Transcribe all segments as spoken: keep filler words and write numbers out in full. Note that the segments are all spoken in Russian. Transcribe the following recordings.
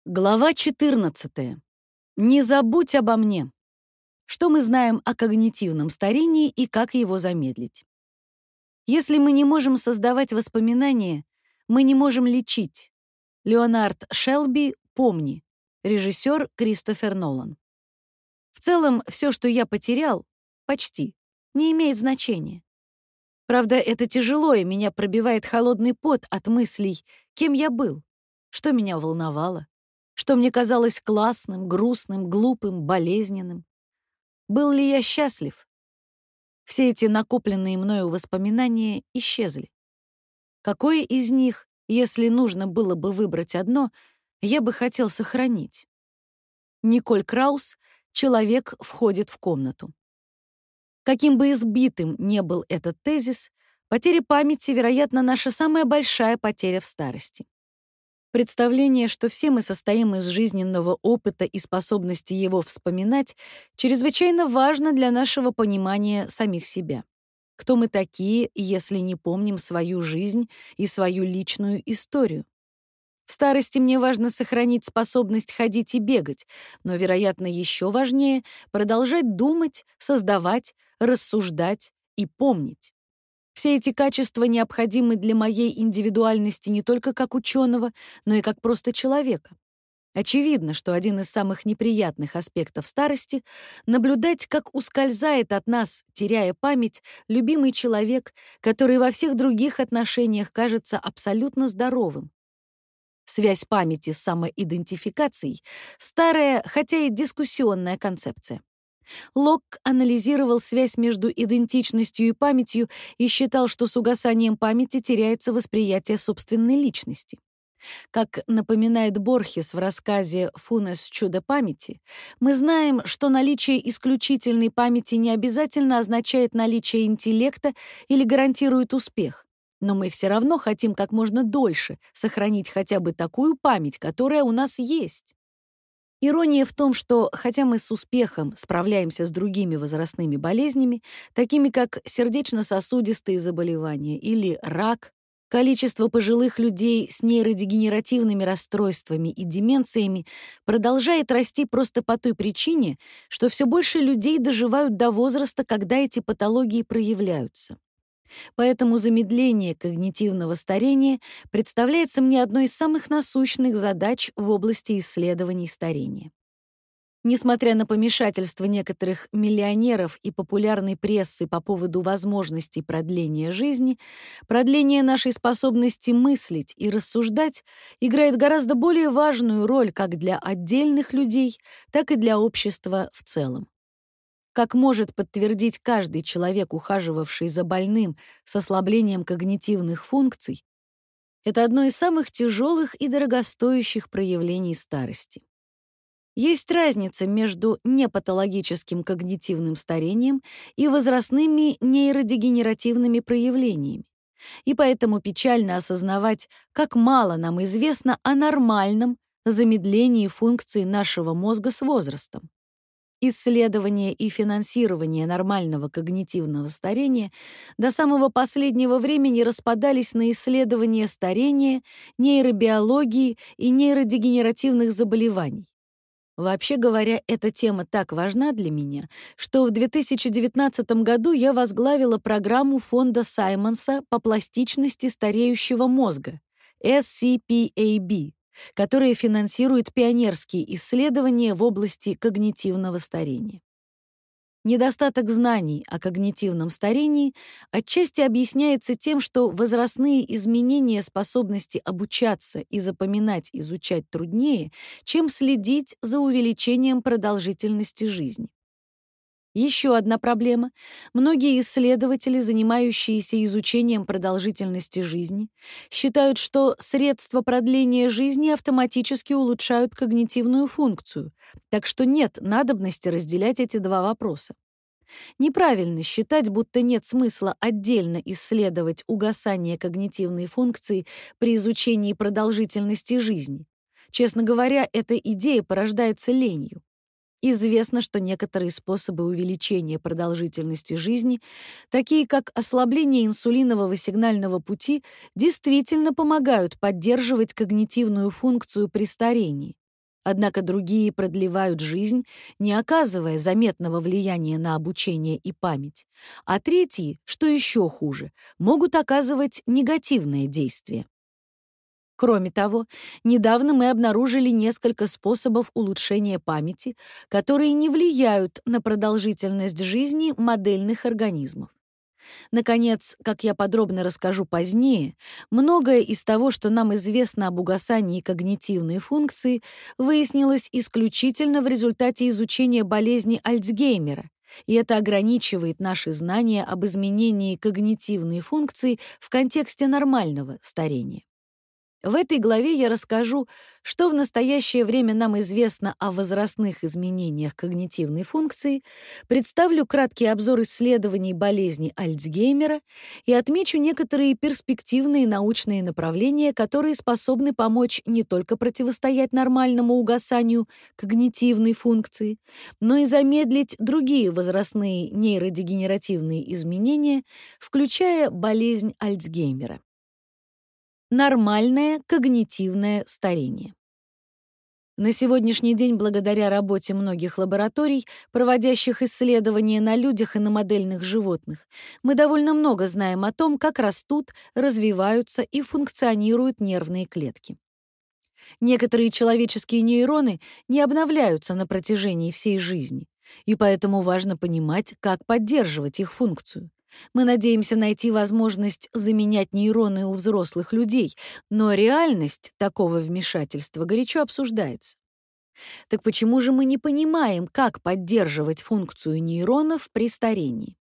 Глава четырнадцатая. Не забудь обо мне. Что мы знаем о когнитивном старении и как его замедлить? Если мы не можем создавать воспоминания, мы не можем лечить. Леонард Шелби, «Помни». Режиссер Кристофер Нолан. В целом, все, что я потерял, почти, не имеет значения. Правда, это тяжело, и меня пробивает холодный пот от мыслей, кем я был, что меня волновало, что мне казалось классным, грустным, глупым, болезненным. Был ли я счастлив? Все эти накопленные мною воспоминания исчезли. Какое из них, если нужно было бы выбрать одно, я бы хотел сохранить? Николь Краус «Человек входит в комнату». Каким бы избитым ни был этот тезис, потеря памяти, вероятно, наша самая большая потеря в старости. Представление, что все мы состоим из жизненного опыта и способности его вспоминать, чрезвычайно важно для нашего понимания самих себя. Кто мы такие, если не помним свою жизнь и свою личную историю? В старости мне важно сохранить способность ходить и бегать, но, вероятно, еще важнее — продолжать думать, создавать, рассуждать и помнить. Все эти качества необходимы для моей индивидуальности не только как ученого, но и как просто человека. Очевидно, что один из самых неприятных аспектов старости — наблюдать, как ускользает от нас, теряя память, любимый человек, который во всех других отношениях кажется абсолютно здоровым. Связь памяти с самоидентификацией — старая, хотя и дискуссионная концепция. Локк анализировал связь между идентичностью и памятью и считал, что с угасанием памяти теряется восприятие собственной личности. Как напоминает Борхес в рассказе «Фунес. Чудо памяти», мы знаем, что наличие исключительной памяти не обязательно означает наличие интеллекта или гарантирует успех. Но мы все равно хотим как можно дольше сохранить хотя бы такую память, которая у нас есть. Ирония в том, что, хотя мы с успехом справляемся с другими возрастными болезнями, такими как сердечно-сосудистые заболевания или рак, количество пожилых людей с нейродегенеративными расстройствами и деменциями продолжает расти просто по той причине, что все больше людей доживают до возраста, когда эти патологии проявляются. Поэтому замедление когнитивного старения представляется мне одной из самых насущных задач в области исследований старения. Несмотря на помешательство некоторых миллионеров и популярной прессы по поводу возможностей продления жизни, продление нашей способности мыслить и рассуждать играет гораздо более важную роль как для отдельных людей, так и для общества в целом. Как может подтвердить каждый человек, ухаживавший за больным с ослаблением когнитивных функций, это одно из самых тяжелых и дорогостоящих проявлений старости. Есть разница между непатологическим когнитивным старением и возрастными нейродегенеративными проявлениями. И поэтому печально осознавать, как мало нам известно о нормальном замедлении функций нашего мозга с возрастом. Исследование и финансирование нормального когнитивного старения до самого последнего времени распадались на исследования старения, нейробиологии и нейродегенеративных заболеваний. Вообще говоря, эта тема так важна для меня, что в две тысячи девятнадцатом году я возглавила программу фонда Саймонса по пластичности стареющего мозга эс си пи эй би, которая финансирует пионерские исследования в области когнитивного старения. Недостаток знаний о когнитивном старении отчасти объясняется тем, что возрастные изменения способности обучаться и запоминать, изучать труднее, чем следить за увеличением продолжительности жизни. Еще одна проблема. Многие исследователи, занимающиеся изучением продолжительности жизни, считают, что средства продления жизни автоматически улучшают когнитивную функцию, так что нет надобности разделять эти два вопроса. Неправильно считать, будто нет смысла отдельно исследовать угасание когнитивной функции при изучении продолжительности жизни. Честно говоря, эта идея порождается ленью. Известно, что некоторые способы увеличения продолжительности жизни, такие как ослабление инсулинового сигнального пути, действительно помогают поддерживать когнитивную функцию при старении. Однако другие продлевают жизнь, не оказывая заметного влияния на обучение и память, а третьи, что еще хуже, могут оказывать негативное действие. Кроме того, недавно мы обнаружили несколько способов улучшения памяти, которые не влияют на продолжительность жизни модельных организмов. Наконец, как я подробно расскажу позднее, многое из того, что нам известно об угасании когнитивной функции, выяснилось исключительно в результате изучения болезни Альцгеймера, и это ограничивает наши знания об изменении когнитивной функции в контексте нормального старения. В этой главе я расскажу, что в настоящее время нам известно о возрастных изменениях когнитивной функции, представлю краткий обзор исследований болезни Альцгеймера и отмечу некоторые перспективные научные направления, которые способны помочь не только противостоять нормальному угасанию когнитивной функции, но и замедлить другие возрастные нейродегенеративные изменения, включая болезнь Альцгеймера. Нормальное когнитивное старение. На сегодняшний день, благодаря работе многих лабораторий, проводящих исследования на людях и на модельных животных, мы довольно много знаем о том, как растут, развиваются и функционируют нервные клетки. Некоторые человеческие нейроны не обновляются на протяжении всей жизни, и поэтому важно понимать, как поддерживать их функцию. Мы надеемся найти возможность заменять нейроны у взрослых людей, но реальность такого вмешательства горячо обсуждается. Так почему же мы не понимаем, как поддерживать функцию нейронов при старении?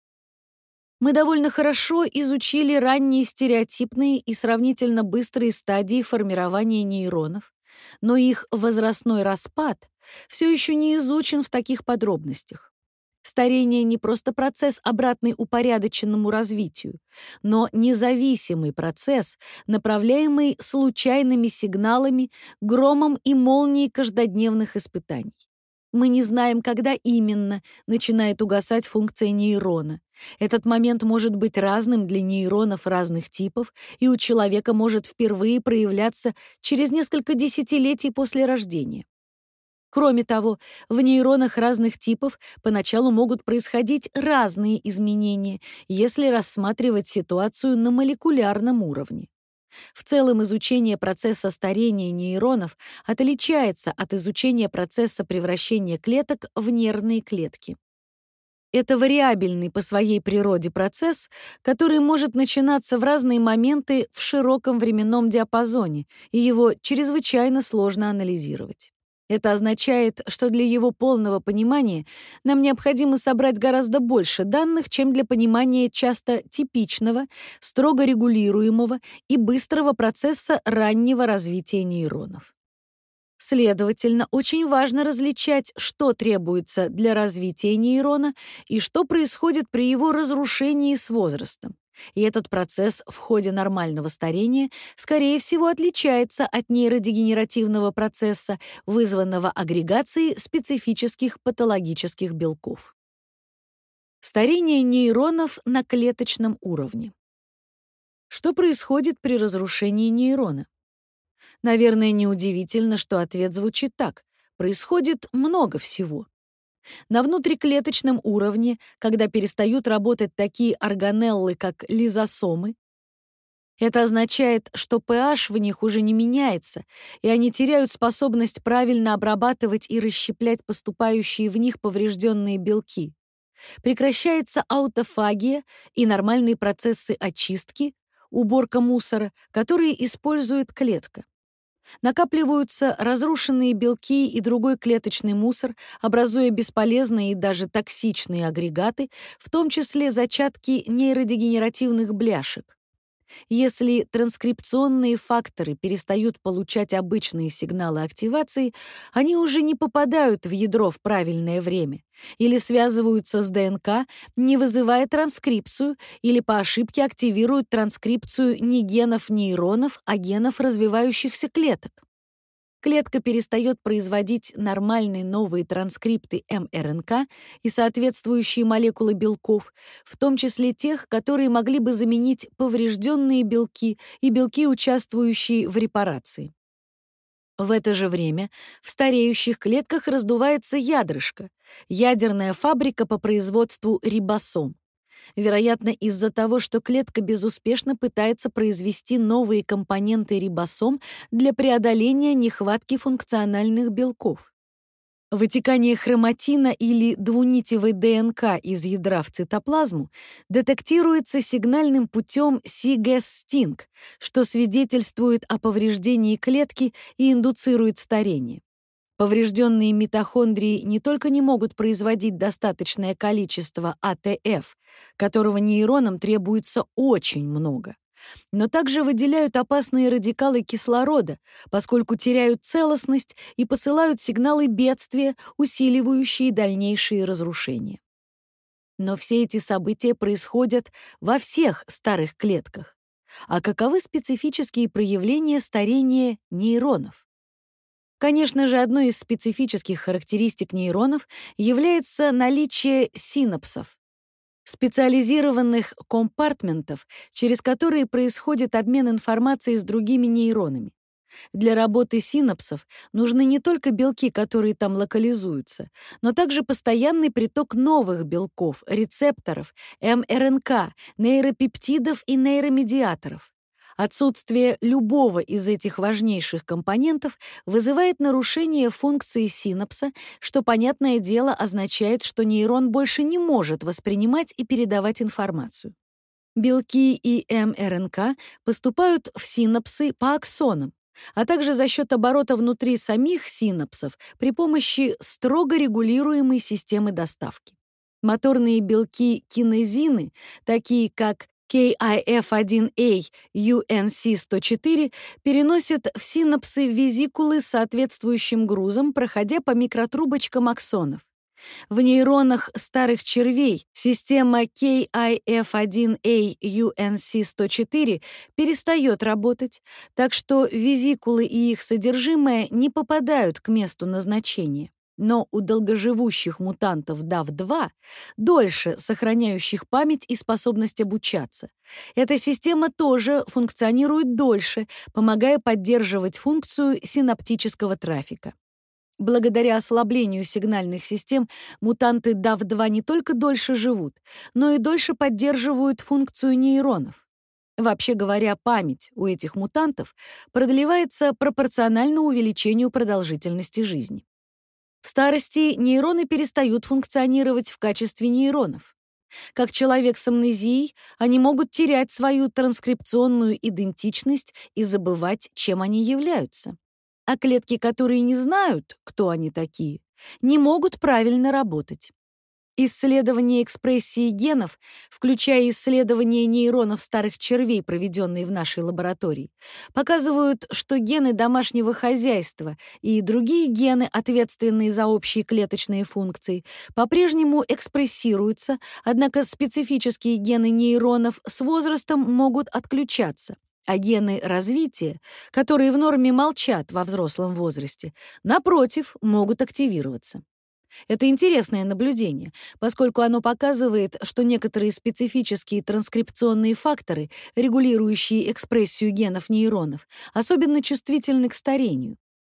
Мы довольно хорошо изучили ранние стереотипные и сравнительно быстрые стадии формирования нейронов, но их возрастной распад все еще не изучен в таких подробностях. Старение не просто процесс, обратный упорядоченному развитию, но независимый процесс, направляемый случайными сигналами, громом и молнией каждодневных испытаний. Мы не знаем, когда именно начинает угасать функция нейрона. Этот момент может быть разным для нейронов разных типов, и у человека может впервые проявляться через несколько десятилетий после рождения. Кроме того, в нейронах разных типов поначалу могут происходить разные изменения, если рассматривать ситуацию на молекулярном уровне. В целом, изучение процесса старения нейронов отличается от изучения процесса превращения клеток в нервные клетки. Это вариабельный по своей природе процесс, который может начинаться в разные моменты в широком временном диапазоне, и его чрезвычайно сложно анализировать. Это означает, что для его полного понимания нам необходимо собрать гораздо больше данных, чем для понимания часто типичного, строго регулируемого и быстрого процесса раннего развития нейронов. Следовательно, очень важно различать, что требуется для развития нейрона и что происходит при его разрушении с возрастом. И этот процесс в ходе нормального старения, скорее всего, отличается от нейродегенеративного процесса, вызванного агрегацией специфических патологических белков. Старение нейронов на клеточном уровне. Что происходит при разрушении нейрона? Наверное, неудивительно, что ответ звучит так: происходит много всего. На внутриклеточном уровне, когда перестают работать такие органеллы, как лизосомы, это означает, что pH в них уже не меняется, и они теряют способность правильно обрабатывать и расщеплять поступающие в них поврежденные белки. Прекращается аутофагия и нормальные процессы очистки, уборка мусора, которые использует клетка. Накапливаются разрушенные белки и другой клеточный мусор, образуя бесполезные и даже токсичные агрегаты, в том числе зачатки нейродегенеративных бляшек. Если транскрипционные факторы перестают получать обычные сигналы активации, они уже не попадают в ядро в правильное время или связываются с ДНК, не вызывая транскрипцию, или по ошибке активируют транскрипцию не генов нейронов, а генов развивающихся клеток. Клетка перестает производить нормальные новые транскрипты эм эр эн ка и соответствующие молекулы белков, в том числе тех, которые могли бы заменить поврежденные белки и белки, участвующие в репарации. В это же время в стареющих клетках раздувается ядрышко, ядерная фабрика по производству рибосом. Вероятно, из-за того, что клетка безуспешно пытается произвести новые компоненты рибосом для преодоления нехватки функциональных белков. Вытекание хроматина или двунитевой ДНК из ядра в цитоплазму детектируется сигнальным путем си-гэс-стинг, что свидетельствует о повреждении клетки и индуцирует старение. Поврежденные митохондрии не только не могут производить достаточное количество а тэ эф, которого нейронам требуется очень много, но также выделяют опасные радикалы кислорода, поскольку теряют целостность и посылают сигналы бедствия, усиливающие дальнейшие разрушения. Но все эти события происходят во всех старых клетках. А каковы специфические проявления старения нейронов? Конечно же, одной из специфических характеристик нейронов является наличие синапсов, специализированных компартментов, через которые происходит обмен информацией с другими нейронами. Для работы синапсов нужны не только белки, которые там локализуются, но также постоянный приток новых белков, рецепторов, эм эр эн ка, нейропептидов и нейромедиаторов. Отсутствие любого из этих важнейших компонентов вызывает нарушение функции синапса, что, понятное дело, означает, что нейрон больше не может воспринимать и передавать информацию. Белки и эм эр эн ка поступают в синапсы по аксонам, а также за счет оборота внутри самих синапсов при помощи строго регулируемой системы доставки. Моторные белки-кинезины, такие как кей ай эф один эй ю эн си сто четыре, переносят в синапсы везикулы с соответствующим грузом, проходя по микротрубочкам аксонов. В нейронах старых червей система кей ай эф один эй ю эн си сто четыре перестает работать, так что везикулы и их содержимое не попадают к месту назначения. Но у долгоживущих мутантов дав два, дольше сохраняющих память и способность обучаться, эта система тоже функционирует дольше, помогая поддерживать функцию синаптического трафика. Благодаря ослаблению сигнальных систем мутанты дав два не только дольше живут, но и дольше поддерживают функцию нейронов. Вообще говоря, память у этих мутантов продлевается пропорционально увеличению продолжительности жизни. В старости нейроны перестают функционировать в качестве нейронов. Как человек с амнезией, они могут терять свою транскрипционную идентичность и забывать, чем они являются. А клетки, которые не знают, кто они такие, не могут правильно работать. Исследования экспрессии генов, включая исследования нейронов старых червей, проведенные в нашей лаборатории, показывают, что гены домашнего хозяйства и другие гены, ответственные за общие клеточные функции, по-прежнему экспрессируются, однако специфические гены нейронов с возрастом могут отключаться, а гены развития, которые в норме молчат во взрослом возрасте, напротив, могут активироваться. Это интересное наблюдение, поскольку оно показывает, что некоторые специфические транскрипционные факторы, регулирующие экспрессию генов нейронов, особенно чувствительны к старению.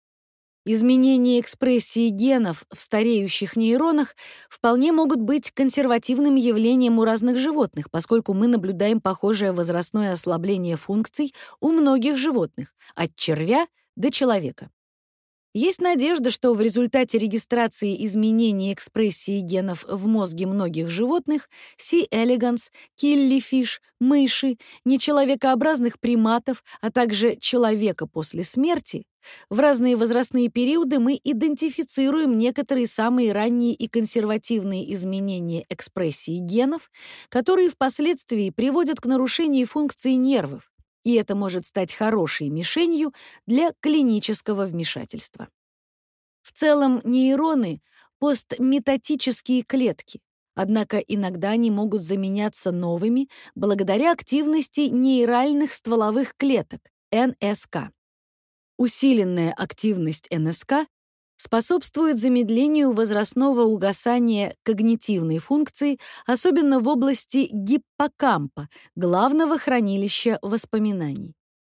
Изменения экспрессии генов в стареющих нейронах вполне могут быть консервативным явлением у разных животных, поскольку мы наблюдаем похожее возрастное ослабление функций у многих животных, от червя до человека. Есть надежда, что в результате регистрации изменений экспрессии генов в мозге многих животных C. elegans, киллифиш, мыши, нечеловекообразных приматов, а также человека после смерти, в разные возрастные периоды мы идентифицируем некоторые самые ранние и консервативные изменения экспрессии генов, которые впоследствии приводят к нарушению функции нервов, и это может стать хорошей мишенью для клинического вмешательства. В целом, нейроны — постметатические клетки, однако иногда они могут заменяться новыми благодаря активности нейральных стволовых клеток, эн эс ка. Усиленная активность эн эс ка способствует замедлению возрастного угасания когнитивной функции, особенно в области гиппокампа, главного хранилища воспоминаний.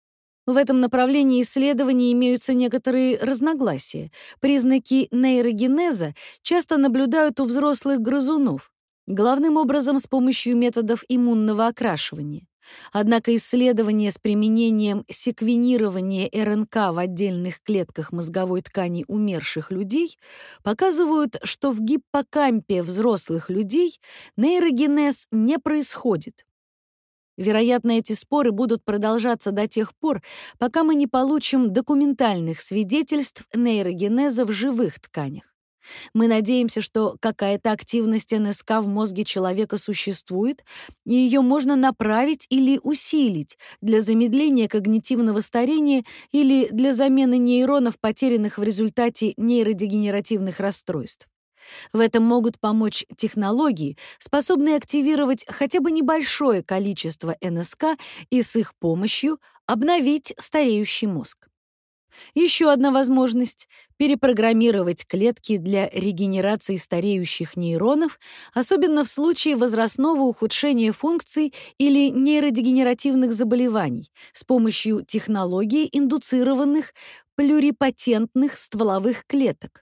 В этом направлении исследований имеются некоторые разногласия. Признаки нейрогенеза часто наблюдают у взрослых грызунов, главным образом с помощью методов иммунного окрашивания. Однако исследования с применением секвенирования эр эн ка в отдельных клетках мозговой ткани умерших людей показывают, что в гиппокампе взрослых людей нейрогенез не происходит. Вероятно, эти споры будут продолжаться до тех пор, пока мы не получим документальных свидетельств нейрогенеза в живых тканях. Мы надеемся, что какая-то активность эн эс ка в мозге человека существует, и ее можно направить или усилить для замедления когнитивного старения или для замены нейронов, потерянных в результате нейродегенеративных расстройств. В этом могут помочь технологии, способные активировать хотя бы небольшое количество эн эс ка и с их помощью обновить стареющий мозг. Еще одна возможность — перепрограммировать клетки для регенерации стареющих нейронов, особенно в случае возрастного ухудшения функций или нейродегенеративных заболеваний, с помощью технологий индуцированных плюрипотентных стволовых клеток.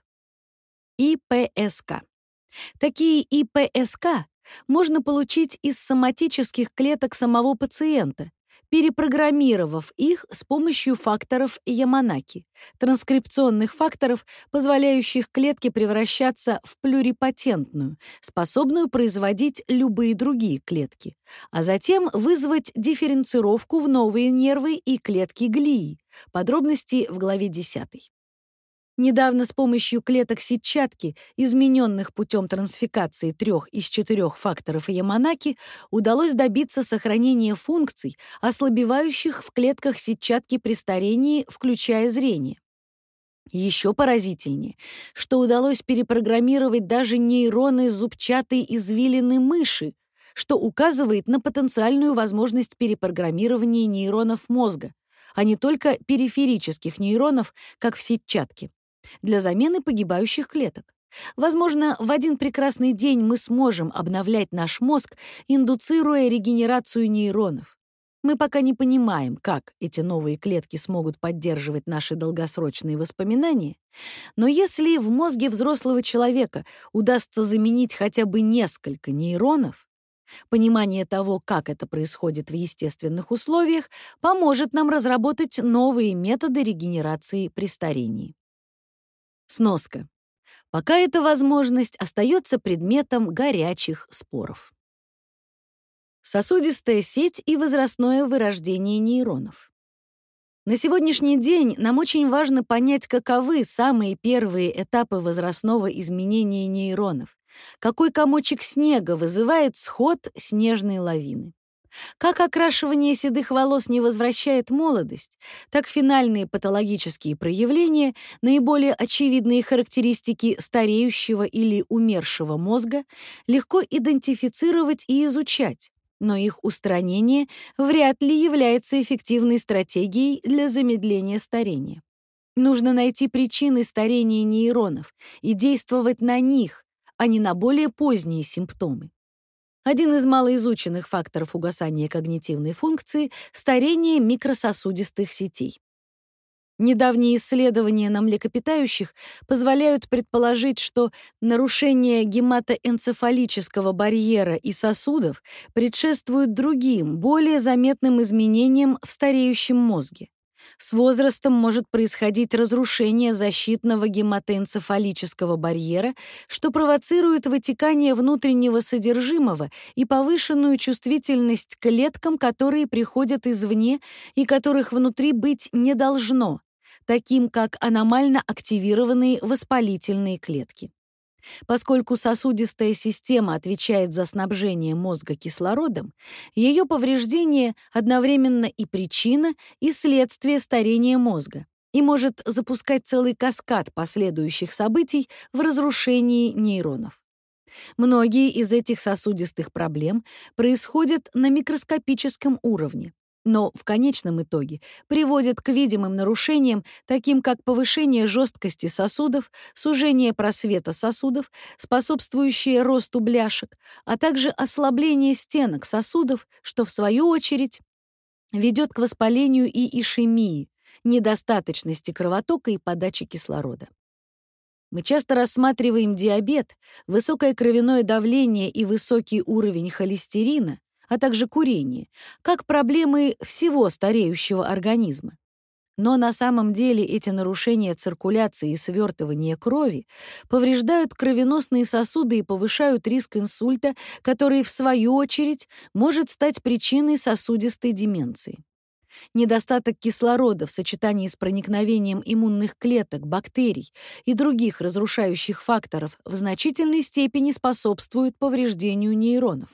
и пэ эс ка. Такие и пэ эс ка можно получить из соматических клеток самого пациента, перепрограммировав их с помощью факторов Яманаки, транскрипционных факторов, позволяющих клетке превращаться в плюрипотентную, способную производить любые другие клетки, а затем вызвать дифференцировку в новые нервы и клетки глии. Подробности в главе десятой. Недавно с помощью клеток сетчатки, измененных путем трансфекации трех из четырех факторов Яманаки, удалось добиться сохранения функций, ослабевающих в клетках сетчатки при старении, включая зрение. Еще поразительнее, что удалось перепрограммировать даже нейроны зубчатой извилины мыши, что указывает на потенциальную возможность перепрограммирования нейронов мозга, а не только периферических нейронов, как в сетчатке, для замены погибающих клеток. Возможно, в один прекрасный день мы сможем обновлять наш мозг, индуцируя регенерацию нейронов. Мы пока не понимаем, как эти новые клетки смогут поддерживать наши долгосрочные воспоминания, но если в мозге взрослого человека удастся заменить хотя бы несколько нейронов, понимание того, как это происходит в естественных условиях, поможет нам разработать новые методы регенерации при старении. Сноска. Пока эта возможность остается предметом горячих споров. Сосудистая сеть и возрастное вырождение нейронов. На сегодняшний день нам очень важно понять, каковы самые первые этапы возрастного изменения нейронов, какой комочек снега вызывает сход снежной лавины. Как окрашивание седых волос не возвращает молодость, так финальные патологические проявления, наиболее очевидные характеристики стареющего или умершего мозга, легко идентифицировать и изучать, но их устранение вряд ли является эффективной стратегией для замедления старения. Нужно найти причины старения нейронов и действовать на них, а не на более поздние симптомы. Один из малоизученных факторов угасания когнитивной функции — старение микрососудистых сетей. Недавние исследования на млекопитающих позволяют предположить, что нарушение гематоэнцефалического барьера и сосудов предшествует другим, более заметным изменениям в стареющем мозге. С возрастом может происходить разрушение защитного гематоэнцефалического барьера, что провоцирует вытекание внутреннего содержимого и повышенную чувствительность к клеткам, которые приходят извне и которых внутри быть не должно, таким как аномально активированные воспалительные клетки. Поскольку сосудистая система отвечает за снабжение мозга кислородом, ее повреждение одновременно и причина, и следствие старения мозга и может запускать целый каскад последующих событий в разрушении нейронов. Многие из этих сосудистых проблем происходят на микроскопическом уровне, но в конечном итоге приводят к видимым нарушениям, таким как повышение жесткости сосудов, сужение просвета сосудов, способствующее росту бляшек, а также ослабление стенок сосудов, что, в свою очередь, ведет к воспалению и ишемии, недостаточности кровотока и подачи кислорода. Мы часто рассматриваем диабет, высокое кровяное давление и высокий уровень холестерина, а также курение, как проблемы всего стареющего организма. Но на самом деле эти нарушения циркуляции и свертывания крови повреждают кровеносные сосуды и повышают риск инсульта, который, в свою очередь, может стать причиной сосудистой деменции. Недостаток кислорода в сочетании с проникновением иммунных клеток, бактерий и других разрушающих факторов в значительной степени способствует повреждению нейронов.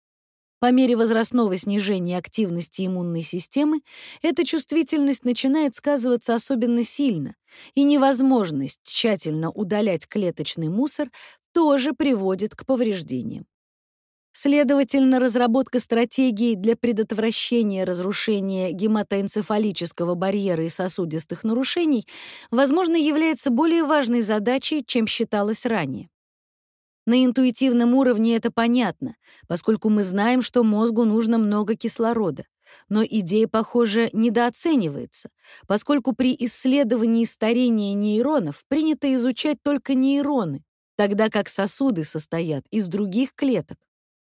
По мере возрастного снижения активности иммунной системы эта чувствительность начинает сказываться особенно сильно, и невозможность тщательно удалять клеточный мусор тоже приводит к повреждениям. Следовательно, разработка стратегий для предотвращения разрушения гематоэнцефалического барьера и сосудистых нарушений, возможно, является более важной задачей, чем считалось ранее. На интуитивном уровне это понятно, поскольку мы знаем, что мозгу нужно много кислорода. Но идея, похоже, недооценивается, поскольку при исследовании старения нейронов принято изучать только нейроны, тогда как сосуды состоят из других клеток.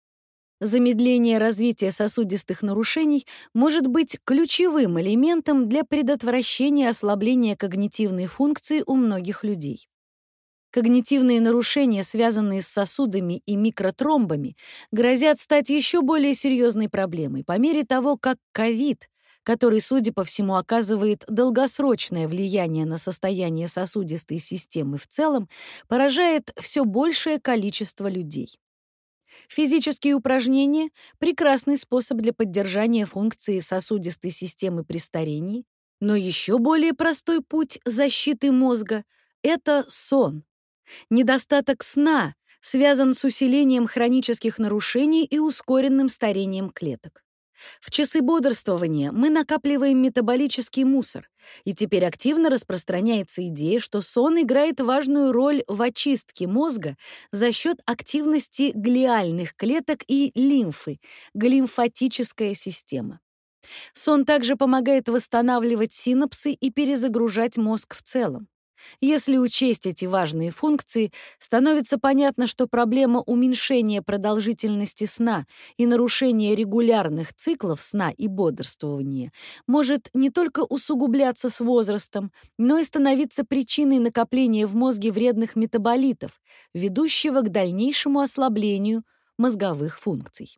Замедление развития сосудистых нарушений может быть ключевым элементом для предотвращения ослабления когнитивной функции у многих людей. Когнитивные нарушения, связанные с сосудами и микротромбами, грозят стать еще более серьезной проблемой по мере того, как ковид, который, судя по всему, оказывает долгосрочное влияние на состояние сосудистой системы в целом, поражает все большее количество людей. Физические упражнения — прекрасный способ для поддержания функции сосудистой системы при старении, но еще более простой путь защиты мозга — это сон. Недостаток сна связан с усилением хронических нарушений и ускоренным старением клеток. В часы бодрствования мы накапливаем метаболический мусор, и теперь активно распространяется идея, что сон играет важную роль в очистке мозга за счет активности глиальных клеток и лимфы, глимфатическая система. Сон также помогает восстанавливать синапсы и перезагружать мозг в целом. Если учесть эти важные функции, становится понятно, что проблема уменьшения продолжительности сна и нарушения регулярных циклов сна и бодрствования может не только усугубляться с возрастом, но и становиться причиной накопления в мозге вредных метаболитов, ведущего к дальнейшему ослаблению мозговых функций.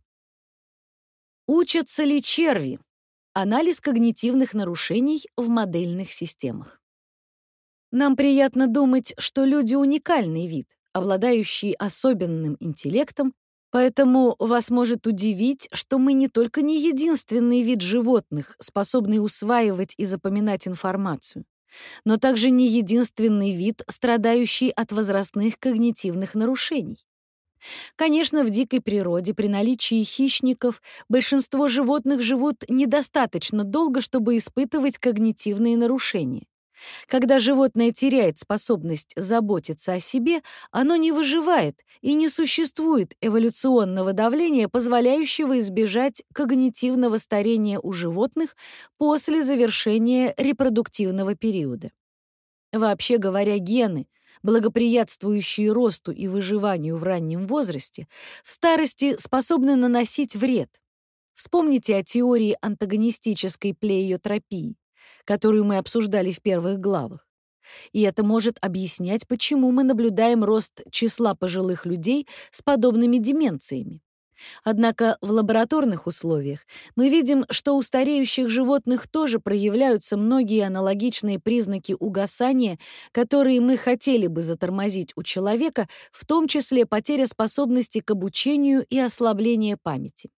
Учатся ли черви? Анализ когнитивных нарушений в модельных системах. Нам приятно думать, что люди — уникальный вид, обладающий особенным интеллектом, поэтому вас может удивить, что мы не только не единственный вид животных, способный усваивать и запоминать информацию, но также не единственный вид, страдающий от возрастных когнитивных нарушений. Конечно, в дикой природе при наличии хищников большинство животных живут недостаточно долго, чтобы испытывать когнитивные нарушения. Когда животное теряет способность заботиться о себе, оно не выживает, и не существует эволюционного давления, позволяющего избежать когнитивного старения у животных после завершения репродуктивного периода. Вообще говоря, гены, благоприятствующие росту и выживанию в раннем возрасте, в старости способны наносить вред. Вспомните о теории антагонистической плеиотропии, которую мы обсуждали в первых главах. И это может объяснять, почему мы наблюдаем рост числа пожилых людей с подобными деменциями. Однако в лабораторных условиях мы видим, что у стареющих животных тоже проявляются многие аналогичные признаки угасания, которые мы хотели бы затормозить у человека, в том числе потеря способности к обучению и ослабление памяти.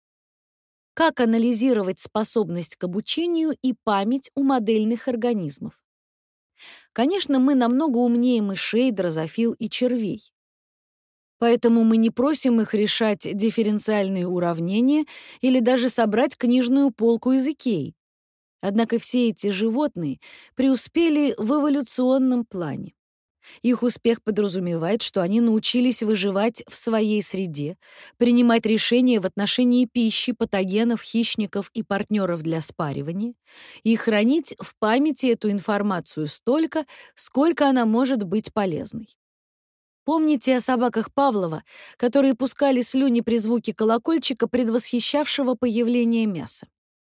Как анализировать способность к обучению и память у модельных организмов? Конечно, мы намного умнее мышей, дрозофил и червей. Поэтому мы не просим их решать дифференциальные уравнения или даже собрать книжную полку из Икеи. Однако все эти животные преуспели в эволюционном плане. Их успех подразумевает, что они научились выживать в своей среде, принимать решения в отношении пищи, патогенов, хищников и партнеров для спаривания и хранить в памяти эту информацию столько, сколько она может быть полезной. Помните о собаках Павлова, которые пускали слюни при звуке колокольчика, предвосхищавшего появление мяса?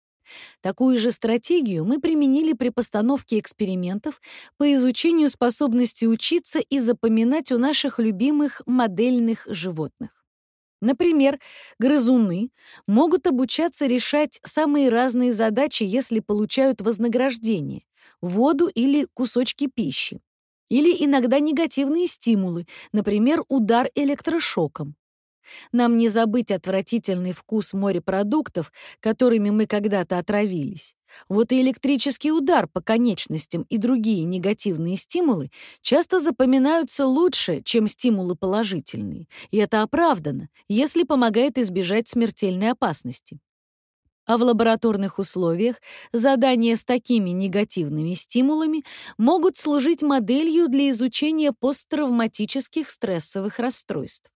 Такую же стратегию мы применили при постановке экспериментов по изучению способности учиться и запоминать у наших любимых модельных животных. Например, грызуны могут обучаться решать самые разные задачи, если получают вознаграждение, воду или кусочки пищи, или иногда негативные стимулы, например, удар электрошоком. Нам не забыть отвратительный вкус морепродуктов, которыми мы когда-то отравились. Вот и электрический удар по конечностям и другие негативные стимулы часто запоминаются лучше, чем стимулы положительные. И это оправдано, если помогает избежать смертельной опасности. А в лабораторных условиях задания с такими негативными стимулами могут служить моделью для изучения посттравматических стрессовых расстройств.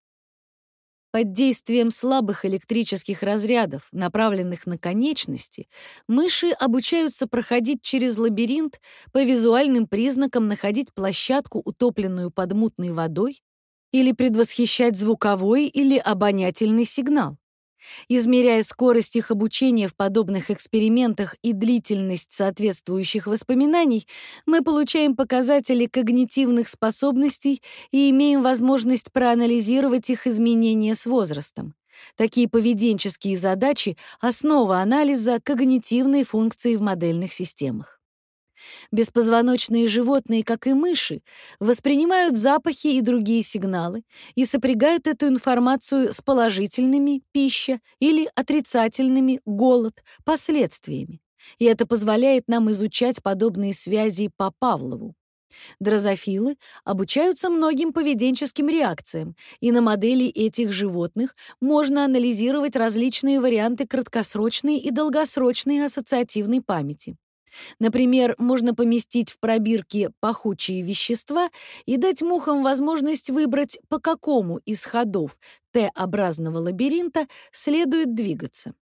Под действием слабых электрических разрядов, направленных на конечности, мыши обучаются проходить через лабиринт, по визуальным признакам находить площадку, утопленную под мутной водой, или предвосхищать звуковой или обонятельный сигнал. Измеряя скорость их обучения в подобных экспериментах и длительность соответствующих воспоминаний, мы получаем показатели когнитивных способностей и имеем возможность проанализировать их изменения с возрастом. Такие поведенческие задачи — основа анализа когнитивной функции в модельных системах. Беспозвоночные животные, как и мыши, воспринимают запахи и другие сигналы и сопрягают эту информацию с положительными — пища или отрицательными — голод — последствиями. И это позволяет нам изучать подобные связи по Павлову. Дрозофилы обучаются многим поведенческим реакциям, и на модели этих животных можно анализировать различные варианты краткосрочной и долгосрочной ассоциативной памяти. Например, можно поместить в пробирки пахучие вещества и дать мухам возможность выбрать, по какому из ходов Т-образного лабиринта следует двигаться.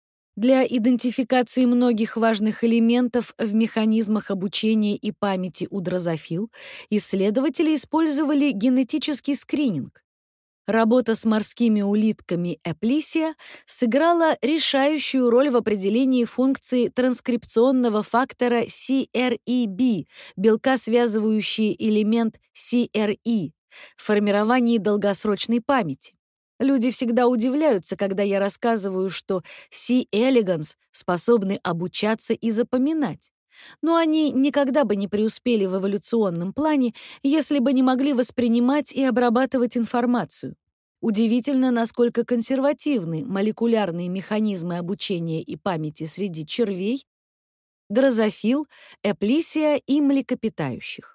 Для идентификации многих важных элементов в механизмах обучения и памяти у дрозофил исследователи использовали генетический скрининг. Работа с морскими улитками Эплисия сыграла решающую роль в определении функции транскрипционного фактора си эр и би, белка, связывающий элемент си эр и, в формировании долгосрочной памяти. Люди всегда удивляются, когда я рассказываю, что C. elegans способны обучаться и запоминать. Но они никогда бы не преуспели в эволюционном плане, если бы не могли воспринимать и обрабатывать информацию. Удивительно, насколько консервативны молекулярные механизмы обучения и памяти среди червей, дрозофил, эплисия и млекопитающих.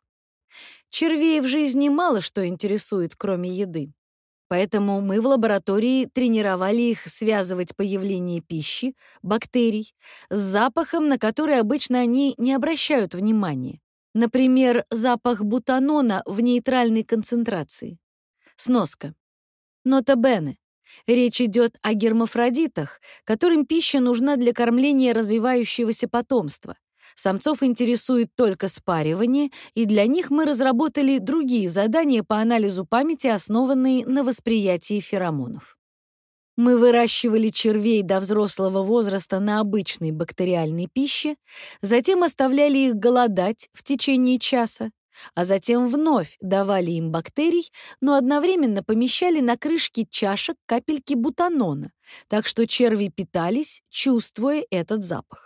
Червей в жизни мало что интересует, кроме еды. Поэтому мы в лаборатории тренировали их связывать появление пищи, бактерий, с запахом, на который обычно они не обращают внимания. Например, запах бутанона в нейтральной концентрации. Сноска. Нота бене. Речь идет о гермафродитах, которым пища нужна для кормления развивающегося потомства. Самцов интересует только спаривание, и для них мы разработали другие задания по анализу памяти, основанные на восприятии феромонов. Мы выращивали червей до взрослого возраста на обычной бактериальной пище, затем оставляли их голодать в течение часа, а затем вновь давали им бактерий, но одновременно помещали на крышки чашек капельки бутанона, так что черви питались, чувствуя этот запах.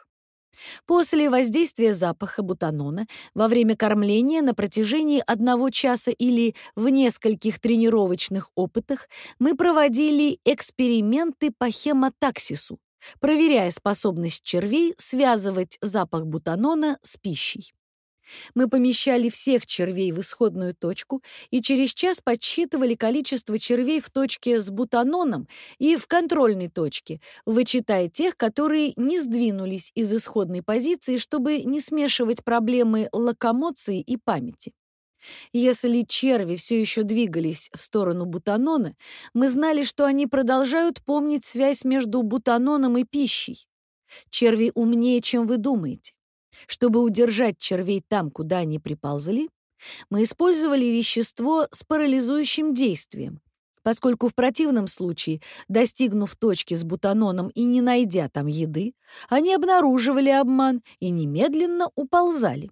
После воздействия запаха бутанона во время кормления на протяжении одного часа или в нескольких тренировочных опытах мы проводили эксперименты по хемотаксису, проверяя способность червей связывать запах бутанона с пищей. Мы помещали всех червей в исходную точку и через час подсчитывали количество червей в точке с бутаноном и в контрольной точке, вычитая тех, которые не сдвинулись из исходной позиции, чтобы не смешивать проблемы локомоции и памяти. Если черви все еще двигались в сторону бутанона, мы знали, что они продолжают помнить связь между бутаноном и пищей. Черви умнее, чем вы думаете. Чтобы удержать червей там, куда они приползли, мы использовали вещество с парализующим действием, поскольку в противном случае, достигнув точки с бутаноном и не найдя там еды, они обнаруживали обман и немедленно уползали.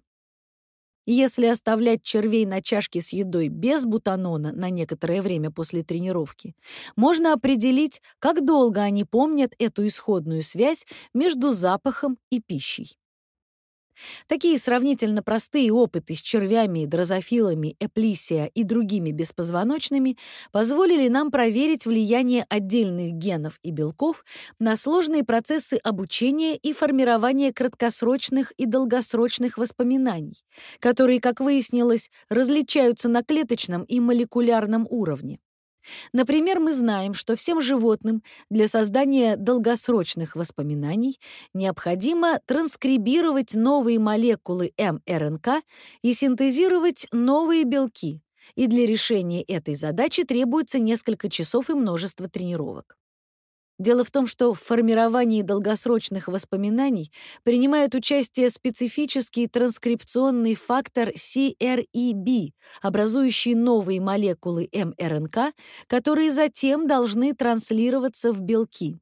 Если оставлять червей на чашке с едой без бутанона на некоторое время после тренировки, можно определить, как долго они помнят эту исходную связь между запахом и пищей. Такие сравнительно простые опыты с червями, дрозофилами, эплисия и другими беспозвоночными позволили нам проверить влияние отдельных генов и белков на сложные процессы обучения и формирования краткосрочных и долгосрочных воспоминаний, которые, как выяснилось, различаются на клеточном и молекулярном уровне. Например, мы знаем, что всем животным для создания долгосрочных воспоминаний необходимо транскрибировать новые молекулы эм эр эн ка и синтезировать новые белки, и для решения этой задачи требуется несколько часов и множество тренировок. Дело в том, что в формировании долгосрочных воспоминаний принимает участие специфический транскрипционный фактор си эр и би, образующий новые молекулы эм эр эн ка, которые затем должны транслироваться в белки.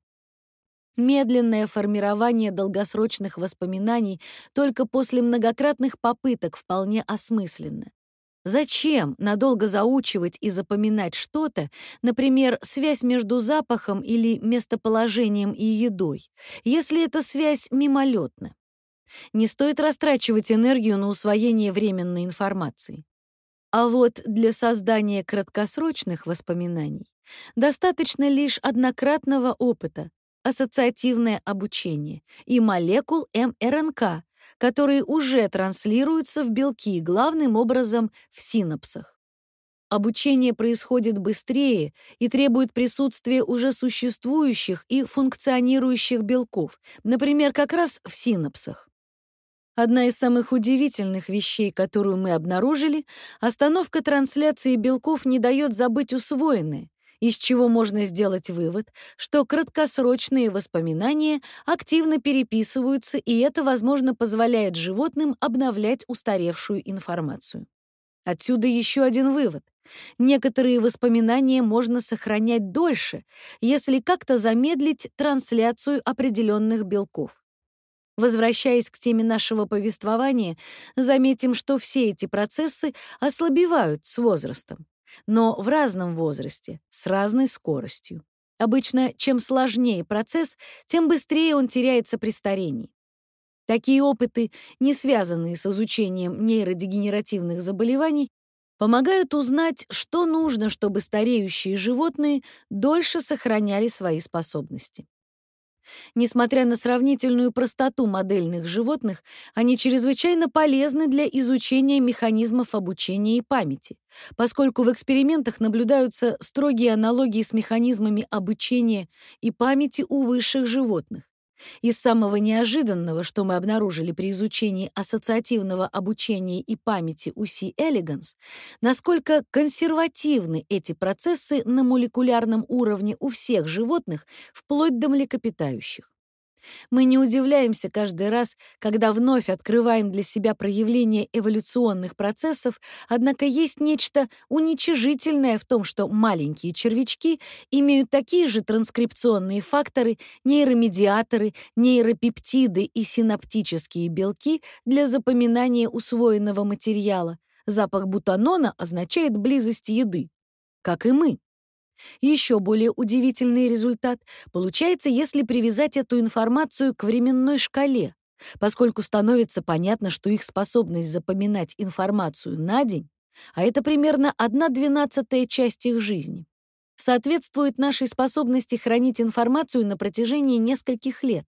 Медленное формирование долгосрочных воспоминаний только после многократных попыток вполне осмысленно. Зачем надолго заучивать и запоминать что-то, например, связь между запахом или местоположением и едой, если эта связь мимолетна? Не стоит растрачивать энергию на усвоение временной информации. А вот для создания краткосрочных воспоминаний достаточно лишь однократного опыта, ассоциативное обучение и молекул эм эр эн ка, которые уже транслируются в белки, главным образом в синапсах. Обучение происходит быстрее и требует присутствия уже существующих и функционирующих белков, например, как раз в синапсах. Одна из самых удивительных вещей, которую мы обнаружили, остановка трансляции белков не дает забыть усвоенное, из чего можно сделать вывод, что краткосрочные воспоминания активно переписываются, и это, возможно, позволяет животным обновлять устаревшую информацию. Отсюда еще один вывод. Некоторые воспоминания можно сохранять дольше, если как-то замедлить трансляцию определенных белков. Возвращаясь к теме нашего повествования, заметим, что все эти процессы ослабевают с возрастом, но в разном возрасте, с разной скоростью. Обычно, чем сложнее процесс, тем быстрее он теряется при старении. Такие опыты, не связанные с изучением нейродегенеративных заболеваний, помогают узнать, что нужно, чтобы стареющие животные дольше сохраняли свои способности. Несмотря на сравнительную простоту модельных животных, они чрезвычайно полезны для изучения механизмов обучения и памяти, поскольку в экспериментах наблюдаются строгие аналогии с механизмами обучения и памяти у высших животных. Из самого неожиданного, что мы обнаружили при изучении ассоциативного обучения и памяти у C. elegans, насколько консервативны эти процессы на молекулярном уровне у всех животных, вплоть до млекопитающих. Мы не удивляемся каждый раз, когда вновь открываем для себя проявление эволюционных процессов, однако есть нечто уничижительное в том, что маленькие червячки имеют такие же транскрипционные факторы, нейромедиаторы, нейропептиды и синаптические белки для запоминания усвоенного материала. Запах бутанона означает близость еды, как и мы. Еще более удивительный результат получается, если привязать эту информацию к временной шкале, поскольку становится понятно, что их способность запоминать информацию на день, а это примерно одна двенадцатая часть их жизни, соответствует нашей способности хранить информацию на протяжении нескольких лет.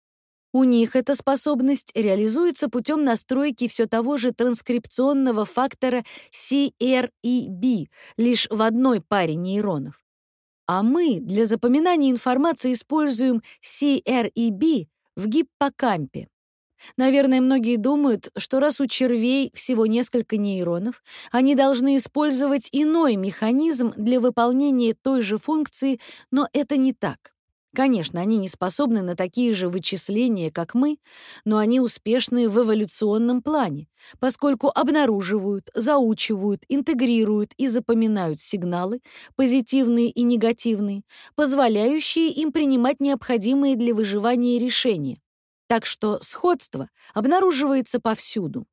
У них эта способность реализуется путем настройки все того же транскрипционного фактора си эр и би лишь в одной паре нейронов. А мы для запоминания информации используем си эр и би в гиппокампе. Наверное, многие думают, что раз у червей всего несколько нейронов, они должны использовать иной механизм для выполнения той же функции, но это не так. Конечно, они не способны на такие же вычисления, как мы, но они успешны в эволюционном плане, поскольку обнаруживают, заучивают, интегрируют и запоминают сигналы, позитивные и негативные, позволяющие им принимать необходимые для выживания решения. Так что сходство обнаруживается повсюду.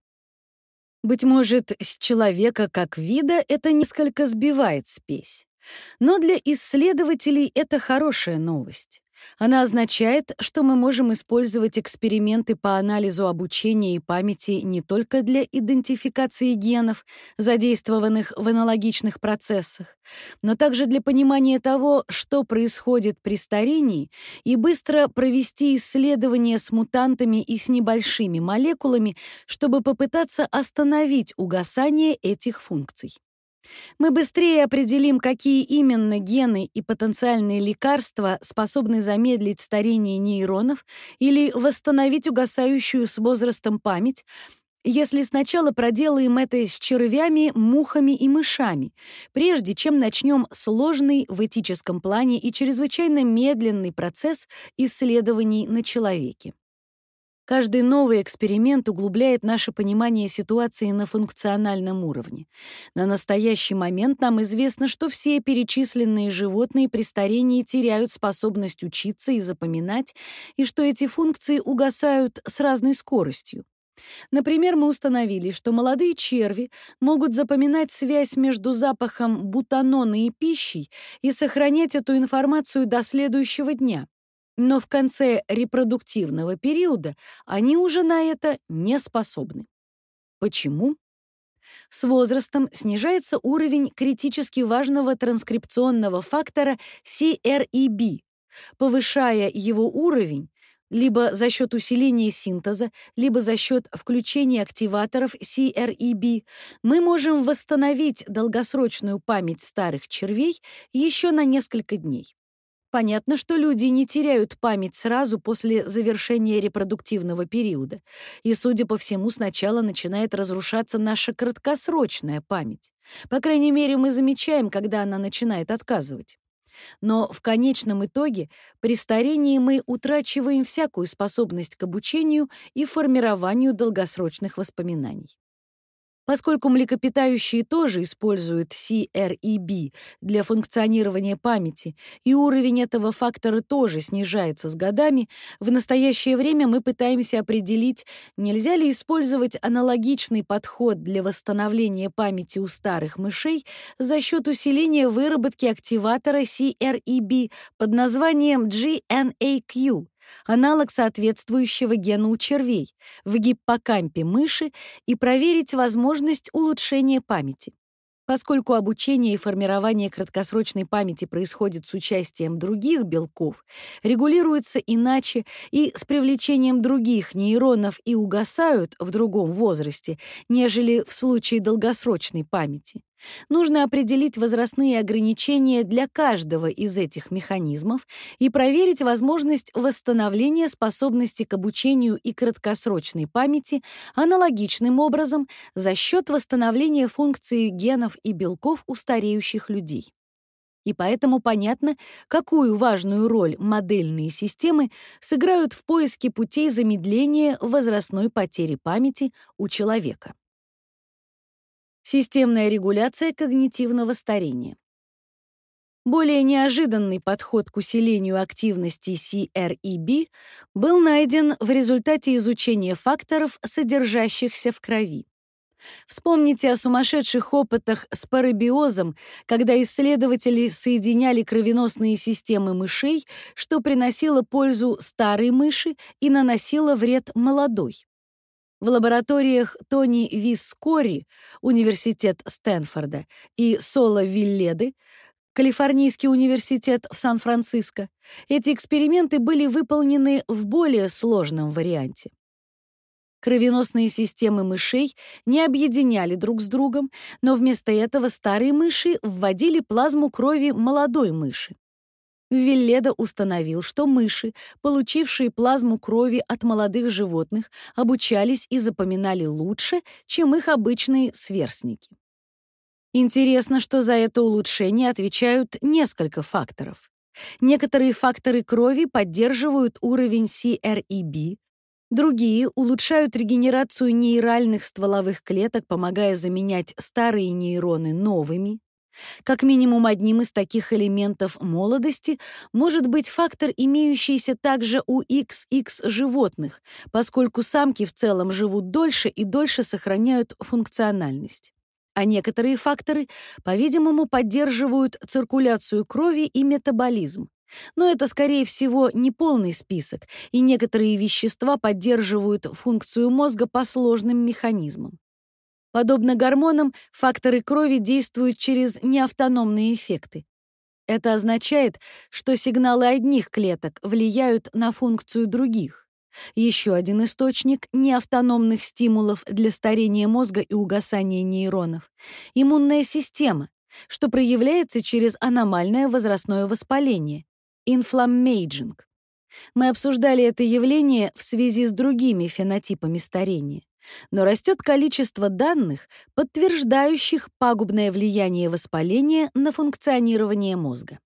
Быть может, с человека как вида это несколько сбивает спесь. Но для исследователей это хорошая новость. Она означает, что мы можем использовать эксперименты по анализу обучения и памяти не только для идентификации генов, задействованных в аналогичных процессах, но также для понимания того, что происходит при старении, и быстро провести исследования с мутантами и с небольшими молекулами, чтобы попытаться остановить угасание этих функций. Мы быстрее определим, какие именно гены и потенциальные лекарства способны замедлить старение нейронов или восстановить угасающую с возрастом память, если сначала проделаем это с червями, мухами и мышами, прежде чем начнем сложный в этическом плане и чрезвычайно медленный процесс исследований на человеке. Каждый новый эксперимент углубляет наше понимание ситуации на функциональном уровне. На настоящий момент нам известно, что все перечисленные животные при старении теряют способность учиться и запоминать, и что эти функции угасают с разной скоростью. Например, мы установили, что молодые черви могут запоминать связь между запахом бутанона и пищей и сохранять эту информацию до следующего дня. Но в конце репродуктивного периода они уже на это не способны. Почему? С возрастом снижается уровень критически важного транскрипционного фактора си эр и би. Повышая его уровень, либо за счет усиления синтеза, либо за счет включения активаторов си эр и би, мы можем восстановить долгосрочную память старых червей еще на несколько дней. Понятно, что люди не теряют память сразу после завершения репродуктивного периода, и, судя по всему, сначала начинает разрушаться наша краткосрочная память. По крайней мере, мы замечаем, когда она начинает отказывать. Но в конечном итоге при старении мы утрачиваем всякую способность к обучению и формированию долгосрочных воспоминаний. Поскольку млекопитающие тоже используют си эр и би для функционирования памяти, и уровень этого фактора тоже снижается с годами, в настоящее время мы пытаемся определить, нельзя ли использовать аналогичный подход для восстановления памяти у старых мышей за счет усиления выработки активатора си эр и би под названием джи эн эй кью, аналог соответствующего гена у червей, в гиппокампе мыши, и проверить возможность улучшения памяти. Поскольку обучение и формирование краткосрочной памяти происходит с участием других белков, регулируются иначе и с привлечением других нейронов и угасают в другом возрасте, нежели в случае долгосрочной памяти, нужно определить возрастные ограничения для каждого из этих механизмов и проверить возможность восстановления способности к обучению и краткосрочной памяти аналогичным образом за счет восстановления функции генов и белков у стареющих людей. И поэтому понятно, какую важную роль модельные системы сыграют в поиске путей замедления возрастной потери памяти у человека. Системная регуляция когнитивного старения. Более неожиданный подход к усилению активности си эр и би был найден в результате изучения факторов, содержащихся в крови. Вспомните о сумасшедших опытах с парабиозом, когда исследователи соединяли кровеносные системы мышей, что приносило пользу старой мыши и наносило вред молодой. В лабораториях Тони Вискори, Университет Стэнфорда, и Соло Вилледы, Калифорнийский университет в Сан-Франциско, эти эксперименты были выполнены в более сложном варианте. Кровеносные системы мышей не объединяли друг с другом, но вместо этого старые мыши вводили плазму крови молодой мыши. Вилледа установил, что мыши, получившие плазму крови от молодых животных, обучались и запоминали лучше, чем их обычные сверстники. Интересно, что за это улучшение отвечают несколько факторов. Некоторые факторы крови поддерживают уровень си эр и би, другие улучшают регенерацию нейральных стволовых клеток, помогая заменять старые нейроны новыми. Как минимум одним из таких элементов молодости может быть фактор, имеющийся также у икс икс животных, поскольку самки в целом живут дольше и дольше сохраняют функциональность. А некоторые факторы, по-видимому, поддерживают циркуляцию крови и метаболизм. Но это, скорее всего, не полный список, и некоторые вещества поддерживают функцию мозга по сложным механизмам. Подобно гормонам, факторы крови действуют через неавтономные эффекты. Это означает, что сигналы одних клеток влияют на функцию других. Еще один источник неавтономных стимулов для старения мозга и угасания нейронов — иммунная система, что проявляется через аномальное возрастное воспаление — инфламмейджинг. Мы обсуждали это явление в связи с другими фенотипами старения. Но растет количество данных, подтверждающих пагубное влияние воспаления на функционирование мозга.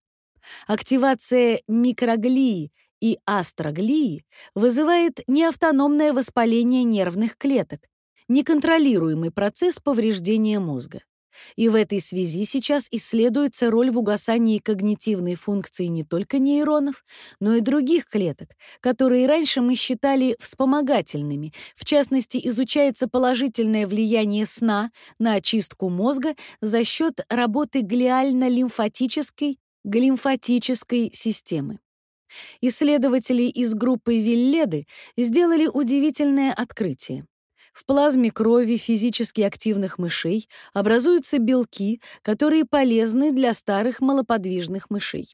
Активация микроглии и астроглии вызывает неавтономное воспаление нервных клеток, неконтролируемый процесс повреждения мозга. И в этой связи сейчас исследуется роль в угасании когнитивной функции не только нейронов, но и других клеток, которые раньше мы считали вспомогательными. В частности, изучается положительное влияние сна на очистку мозга за счет работы глиально-лимфатической глимфатической системы. Исследователи из группы Вилледы сделали удивительное открытие. В плазме крови физически активных мышей образуются белки, которые полезны для старых малоподвижных мышей.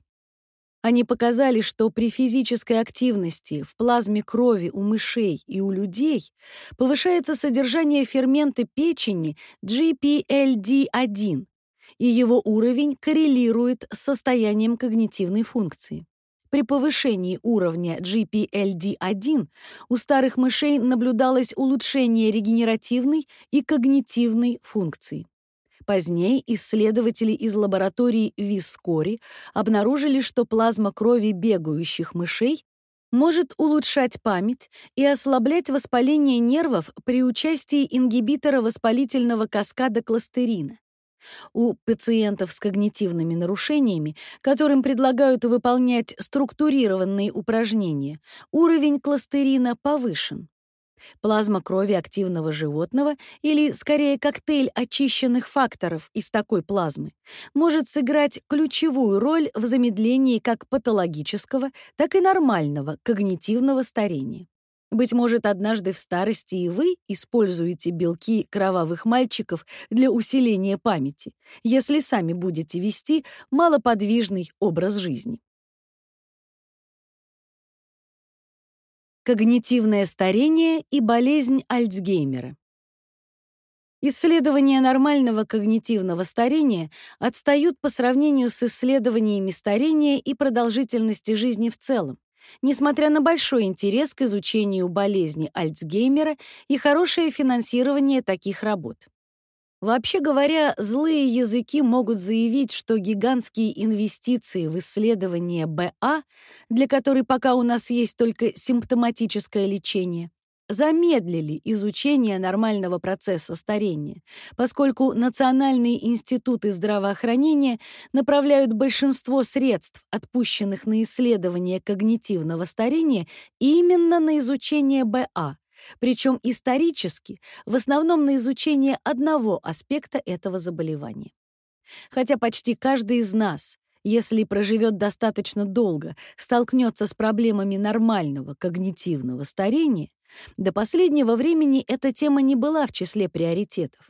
Они показали, что при физической активности в плазме крови у мышей и у людей повышается содержание фермента печени джи пи эл ди один, и его уровень коррелирует с состоянием когнитивной функции. При повышении уровня джи пи эл ди один у старых мышей наблюдалось улучшение регенеративной и когнитивной функций. Позднее исследователи из лаборатории Вискори обнаружили, что плазма крови бегающих мышей может улучшать память и ослаблять воспаление нервов при участии ингибитора воспалительного каскада кластерина. У пациентов с когнитивными нарушениями, которым предлагают выполнять структурированные упражнения, уровень кластерина повышен. Плазма крови активного животного, или, скорее, коктейль очищенных факторов из такой плазмы, может сыграть ключевую роль в замедлении как патологического, так и нормального когнитивного старения. Быть может, однажды в старости и вы используете белки кровавых мальчиков для усиления памяти, если сами будете вести малоподвижный образ жизни. Когнитивное старение и болезнь Альцгеймера. Исследования нормального когнитивного старения отстают по сравнению с исследованиями старения и продолжительности жизни в целом, несмотря на большой интерес к изучению болезни Альцгеймера и хорошее финансирование таких работ. Вообще говоря, злые языки могут заявить, что гигантские инвестиции в исследование БА, для которой пока у нас есть только симптоматическое лечение, замедлили изучение нормального процесса старения, поскольку национальные институты здравоохранения направляют большинство средств, отпущенных на исследование когнитивного старения, именно на изучение БА, причем исторически в основном на изучение одного аспекта этого заболевания. Хотя почти каждый из нас, если проживет достаточно долго, столкнется с проблемами нормального когнитивного старения, до последнего времени эта тема не была в числе приоритетов.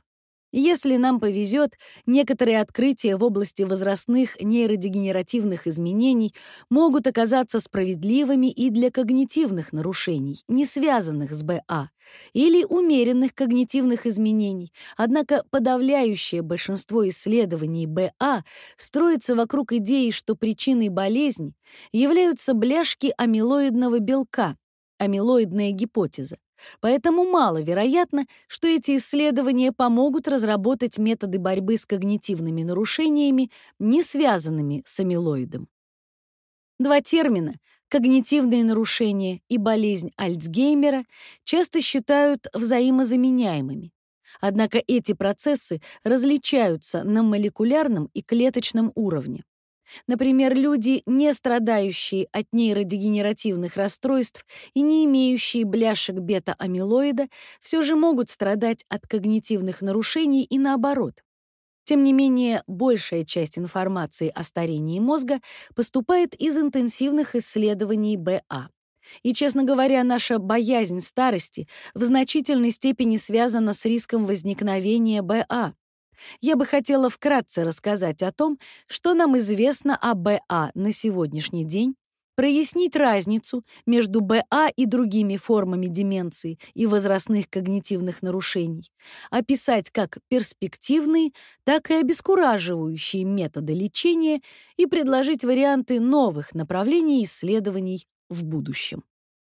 Если нам повезет, некоторые открытия в области возрастных нейродегенеративных изменений могут оказаться справедливыми и для когнитивных нарушений, не связанных с БА, или умеренных когнитивных изменений. Однако подавляющее большинство исследований БА строится вокруг идеи, что причиной болезни являются бляшки амилоидного белка, амилоидная гипотеза. Поэтому маловероятно, что эти исследования помогут разработать методы борьбы с когнитивными нарушениями, не связанными с амилоидом. Два термина «когнитивные нарушения» и «болезнь Альцгеймера» часто считают взаимозаменяемыми. Однако эти процессы различаются на молекулярном и клеточном уровне. Например, люди, не страдающие от нейродегенеративных расстройств и не имеющие бляшек бета-амилоида, все же могут страдать от когнитивных нарушений и наоборот. Тем не менее, большая часть информации о старении мозга поступает из интенсивных исследований БА. И, честно говоря, наша боязнь старости в значительной степени связана с риском возникновения БА. Я бы хотела вкратце рассказать о том, что нам известно о БА на сегодняшний день, прояснить разницу между БА и другими формами деменции и возрастных когнитивных нарушений, описать как перспективные, так и обескураживающие методы лечения и предложить варианты новых направлений исследований в будущем.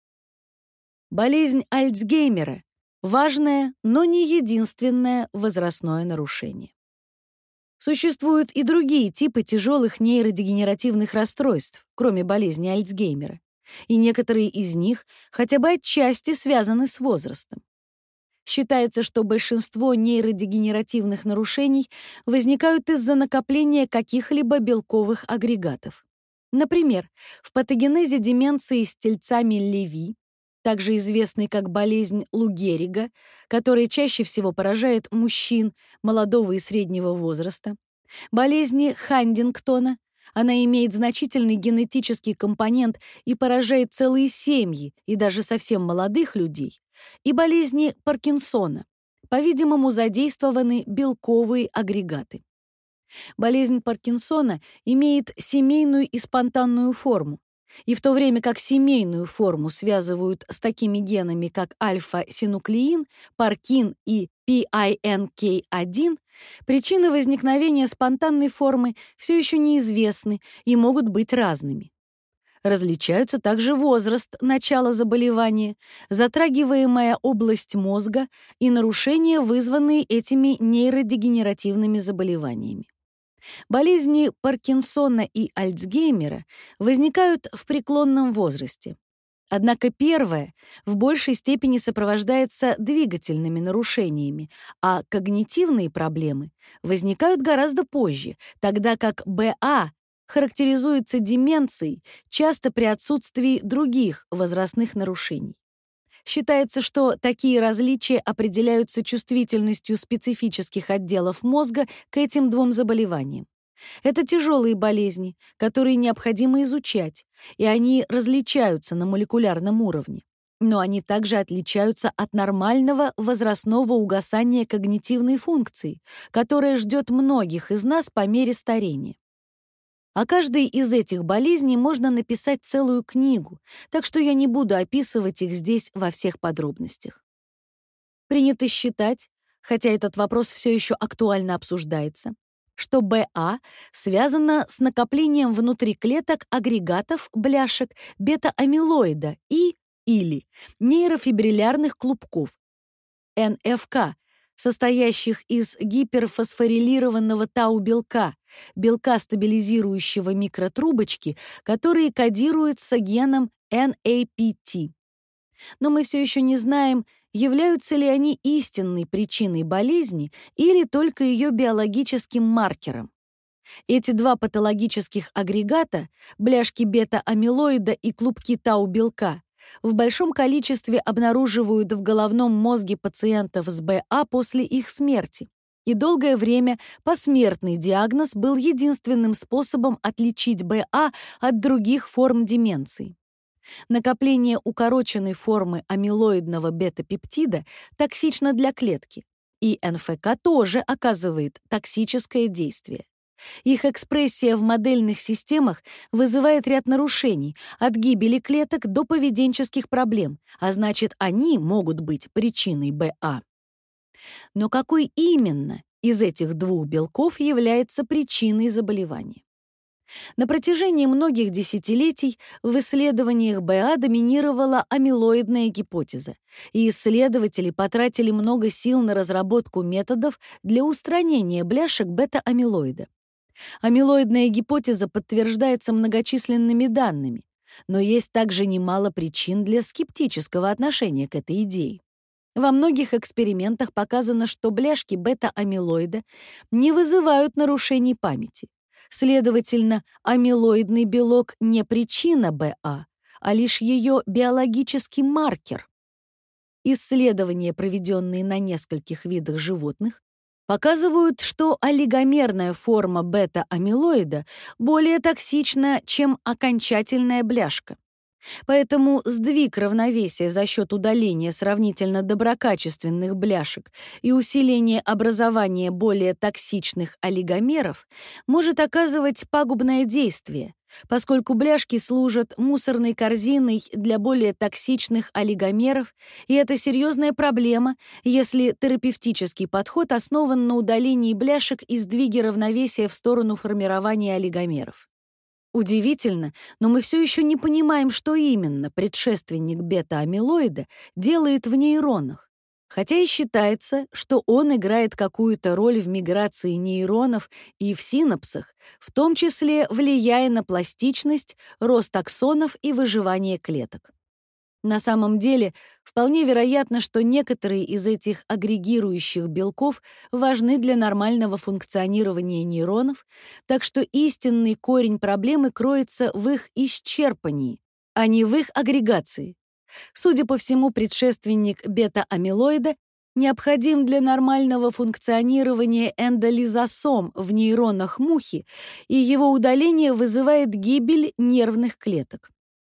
Болезнь Альцгеймера — важное, но не единственное возрастное нарушение. Существуют и другие типы тяжелых нейродегенеративных расстройств, кроме болезни Альцгеймера, и некоторые из них хотя бы отчасти связаны с возрастом. Считается, что большинство нейродегенеративных нарушений возникают из-за накопления каких-либо белковых агрегатов. Например, в патогенезе деменции с тельцами Леви, также известной как болезнь Лу Геррига, которая чаще всего поражает мужчин молодого и среднего возраста, болезни Хантингтона, она имеет значительный генетический компонент и поражает целые семьи и даже совсем молодых людей, и болезни Паркинсона, по-видимому, задействованы белковые агрегаты. Болезнь Паркинсона имеет семейную и спонтанную форму, и в то время как семейную форму связывают с такими генами, как альфа-синуклеин, паркин и пи ай эн кей один, причины возникновения спонтанной формы все еще неизвестны и могут быть разными. Различаются также возраст начала заболевания, затрагиваемая область мозга и нарушения, вызванные этими нейродегенеративными заболеваниями. Болезни Паркинсона и Альцгеймера возникают в преклонном возрасте. Однако первое в большей степени сопровождается двигательными нарушениями, а когнитивные проблемы возникают гораздо позже, тогда как БА характеризуется деменцией часто при отсутствии других возрастных нарушений. Считается, что такие различия определяются чувствительностью специфических отделов мозга к этим двум заболеваниям. Это тяжелые болезни, которые необходимо изучать, и они различаются на молекулярном уровне. Но они также отличаются от нормального возрастного угасания когнитивной функции, которая ждет многих из нас по мере старения. О каждой из этих болезней можно написать целую книгу, так что я не буду описывать их здесь во всех подробностях. Принято считать, хотя этот вопрос все еще актуально обсуждается, что БА связано с накоплением внутри клеток агрегатов бляшек бета-амилоида и или нейрофибриллярных клубков, эн эф ка, состоящих из гиперфосфорилированного тау-белка, белка стабилизирующего микротрубочки, которые кодируются геном эн эй пи ти. Но мы все еще не знаем, являются ли они истинной причиной болезни или только ее биологическим маркером. Эти два патологических агрегата, бляшки бета-амилоида и клубки тау-белка, в большом количестве обнаруживают в головном мозге пациентов с БА после их смерти. И долгое время посмертный диагноз был единственным способом отличить БА от других форм деменции. Накопление укороченной формы амилоидного бета-пептида токсично для клетки, и эн эф ка тоже оказывает токсическое действие. Их экспрессия в модельных системах вызывает ряд нарушений, от гибели клеток до поведенческих проблем, а значит, они могут быть причиной бэ а. Но какой именно из этих двух белков является причиной заболевания? На протяжении многих десятилетий в исследованиях бэ а доминировала амилоидная гипотеза, и исследователи потратили много сил на разработку методов для устранения бляшек бета-амилоида. Амилоидная гипотеза подтверждается многочисленными данными, но есть также немало причин для скептического отношения к этой идее. Во многих экспериментах показано, что бляшки бета-амилоида не вызывают нарушений памяти. Следовательно, амилоидный белок не причина бэ а, а лишь ее биологический маркер. Исследования, проведенные на нескольких видах животных, показывают, что олигомерная форма бета-амилоида более токсична, чем окончательная бляшка. Поэтому сдвиг равновесия за счет удаления сравнительно доброкачественных бляшек и усиления образования более токсичных олигомеров может оказывать пагубное действие, поскольку бляшки служат мусорной корзиной для более токсичных олигомеров, и это серьезная проблема, если терапевтический подход основан на удалении бляшек и сдвиге равновесия в сторону формирования олигомеров. Удивительно, но мы все еще не понимаем, что именно предшественник бета-амилоида делает в нейронах, хотя и считается, что он играет какую-то роль в миграции нейронов и в синапсах, в том числе влияя на пластичность, рост аксонов и выживание клеток. На самом деле, вполне вероятно, что некоторые из этих агрегирующих белков важны для нормального функционирования нейронов, так что истинный корень проблемы кроется в их исчерпании, а не в их агрегации. Судя по всему, предшественник бета-амилоида необходим для нормального функционирования эндолизосом в нейронах мухи, и его удаление вызывает гибель нервных клеток.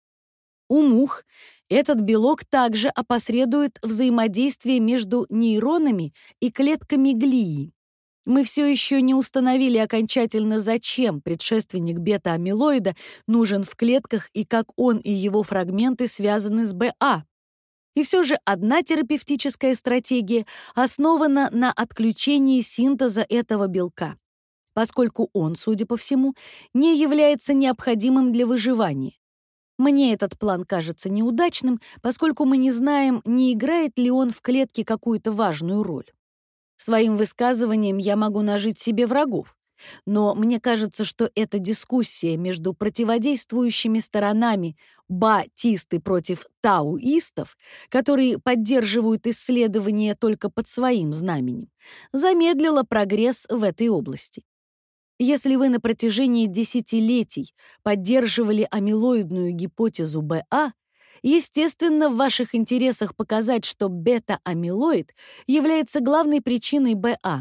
У мух этот белок также опосредует взаимодействие между нейронами и клетками глии. Мы все еще не установили окончательно, зачем предшественник бета-амилоида нужен в клетках и как он и его фрагменты связаны с бэ а. И все же одна терапевтическая стратегия основана на отключении синтеза этого белка, поскольку он, судя по всему, не является необходимым для выживания. Мне этот план кажется неудачным, поскольку мы не знаем, не играет ли он в клетке какую-то важную роль. Своим высказыванием я могу нажить себе врагов, но мне кажется, что эта дискуссия между противодействующими сторонами ба-тисты против тауистов, которые поддерживают исследования только под своим знаменем, замедлила прогресс в этой области. Если вы на протяжении десятилетий поддерживали амилоидную гипотезу бэ а, естественно, в ваших интересах показать, что бета-амилоид является главной причиной бэ а.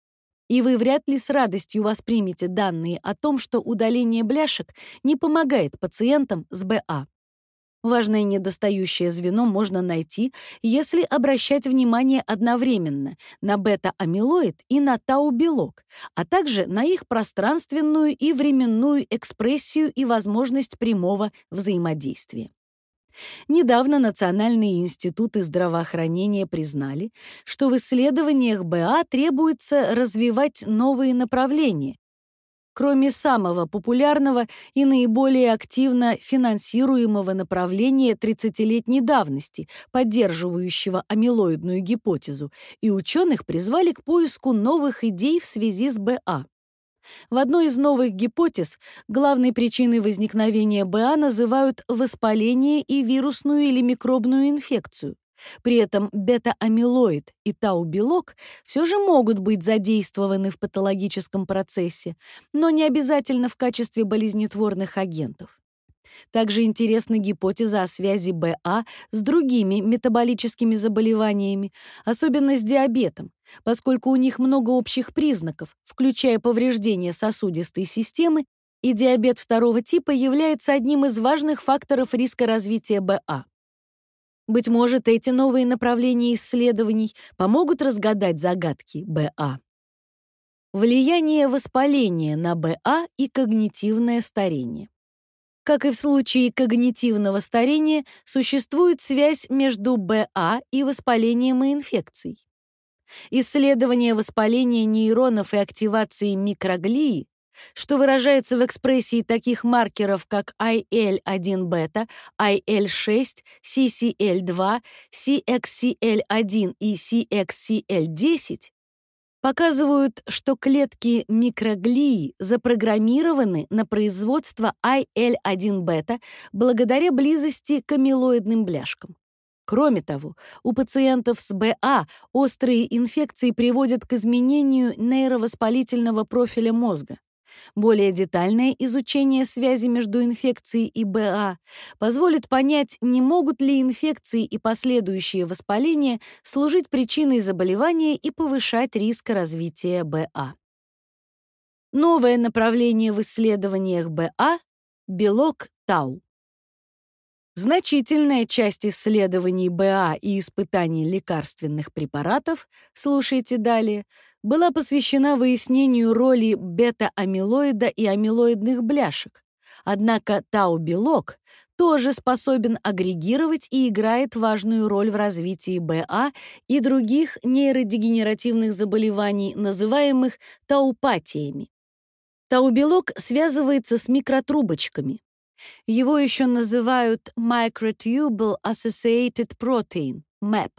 И вы вряд ли с радостью воспримете данные о том, что удаление бляшек не помогает пациентам с бэ а. Важное недостающее звено можно найти, если обращать внимание одновременно на бета-амилоид и на тау-белок, а также на их пространственную и временную экспрессию и возможность прямого взаимодействия. Недавно национальные институты здравоохранения признали, что в исследованиях бэ а требуется развивать новые направления, кроме самого популярного и наиболее активно финансируемого направления тридцатилетней давности, поддерживающего амилоидную гипотезу, и ученых призвали к поиску новых идей в связи с бэ а. В одной из новых гипотез главной причиной возникновения бэ а называют воспаление и вирусную или микробную инфекцию. При этом бета-амилоид и тау-белок все же могут быть задействованы в патологическом процессе, но не обязательно в качестве болезнетворных агентов. Также интересна гипотеза о связи бэ а с другими метаболическими заболеваниями, особенно с диабетом, поскольку у них много общих признаков, включая повреждение сосудистой системы, и диабет второго типа является одним из важных факторов риска развития бэ а. Быть может, эти новые направления исследований помогут разгадать загадки БА. Влияние воспаления на БА и когнитивное старение. Как и в случае когнитивного старения, существует связь между БА и воспалением и инфекцией. Исследование воспаления нейронов и активации микроглии, что выражается в экспрессии таких маркеров, как ай эл один бета, ай эл шесть, си си эл два, си экс си эл один и си экс си эл десять, показывают, что клетки микроглии запрограммированы на производство ай эл один бета благодаря близости к амилоидным бляшкам. Кроме того, у пациентов с БА острые инфекции приводят к изменению нейровоспалительного профиля мозга. Более детальное изучение связи между инфекцией и БА позволит понять, не могут ли инфекции и последующее воспаление служить причиной заболевания и повышать риск развития БА. Новое направление в исследованиях БА — белок тау. Значительная часть исследований БА и испытаний лекарственных препаратов, слушайте далее, была посвящена выяснению роли бета-амилоида и амилоидных бляшек. Однако тау-белок тоже способен агрегировать и играет важную роль в развитии БА и других нейродегенеративных заболеваний, называемых таупатиями. Тау-белок связывается с микротрубочками. Его еще называют Microtubule Associated Protein, мэп.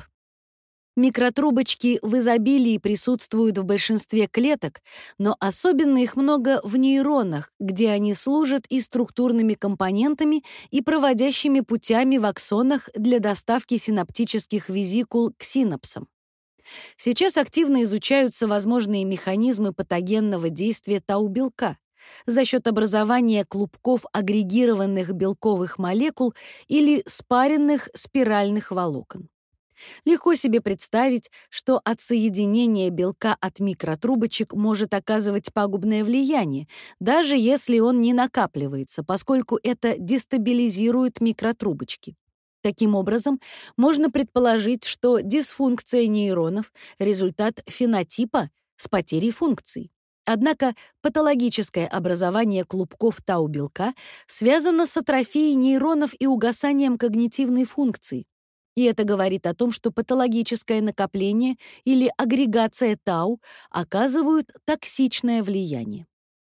Микротрубочки в изобилии присутствуют в большинстве клеток, но особенно их много в нейронах, где они служат и структурными компонентами, и проводящими путями в аксонах для доставки синаптических визикул к синапсам. Сейчас активно изучаются возможные механизмы патогенного действия тау-белка за счет образования клубков агрегированных белковых молекул или спаренных спиральных волокон. Легко себе представить, что отсоединение белка от микротрубочек может оказывать пагубное влияние, даже если он не накапливается, поскольку это дестабилизирует микротрубочки. Таким образом, можно предположить, что дисфункция нейронов — результат фенотипа с потерей функций. Однако патологическое образование клубков тау-белка связано с атрофией нейронов и угасанием когнитивной функции. И это говорит о том, что патологическое накопление или агрегация тау оказывают токсичное влияние.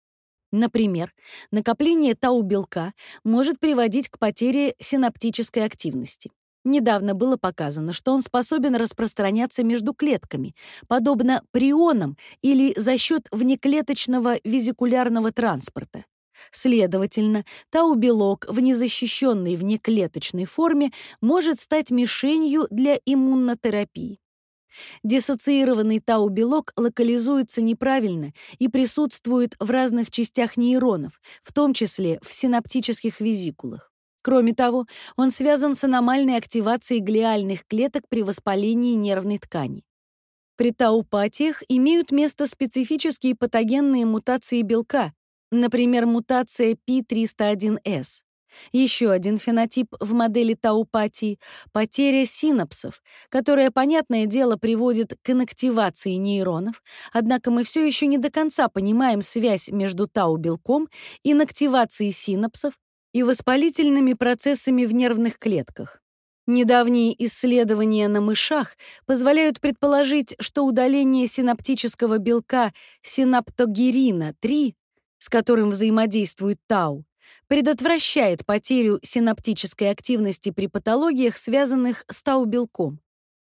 Например, накопление тау-белка может приводить к потере синаптической активности. Недавно было показано, что он способен распространяться между клетками, подобно прионам или за счет внеклеточного визикулярного транспорта. Следовательно, тау-белок в незащищенной внеклеточной форме может стать мишенью для иммунотерапии. Диссоциированный тау-белок локализуется неправильно и присутствует в разных частях нейронов, в том числе в синаптических визикулах. Кроме того, он связан с аномальной активацией глиальных клеток при воспалении нервной ткани. При таупатиях имеют место специфические патогенные мутации белка, например, мутация пи триста один эс. Еще один фенотип в модели таупатии — потеря синапсов, которая, понятное дело, приводит к инактивации нейронов, однако мы все еще не до конца понимаем связь между тау-белком, инактивацией синапсов и воспалительными процессами в нервных клетках. Недавние исследования на мышах позволяют предположить, что удаление синаптического белка синаптогерина три, с которым взаимодействует тау, предотвращает потерю синаптической активности при патологиях, связанных с тау-белком.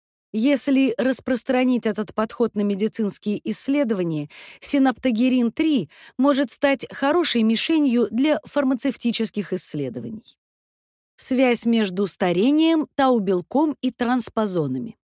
Если распространить этот подход на медицинские исследования, синаптогерин три может стать хорошей мишенью для фармацевтических исследований. Связь между старением, тау-белком и транспозонами.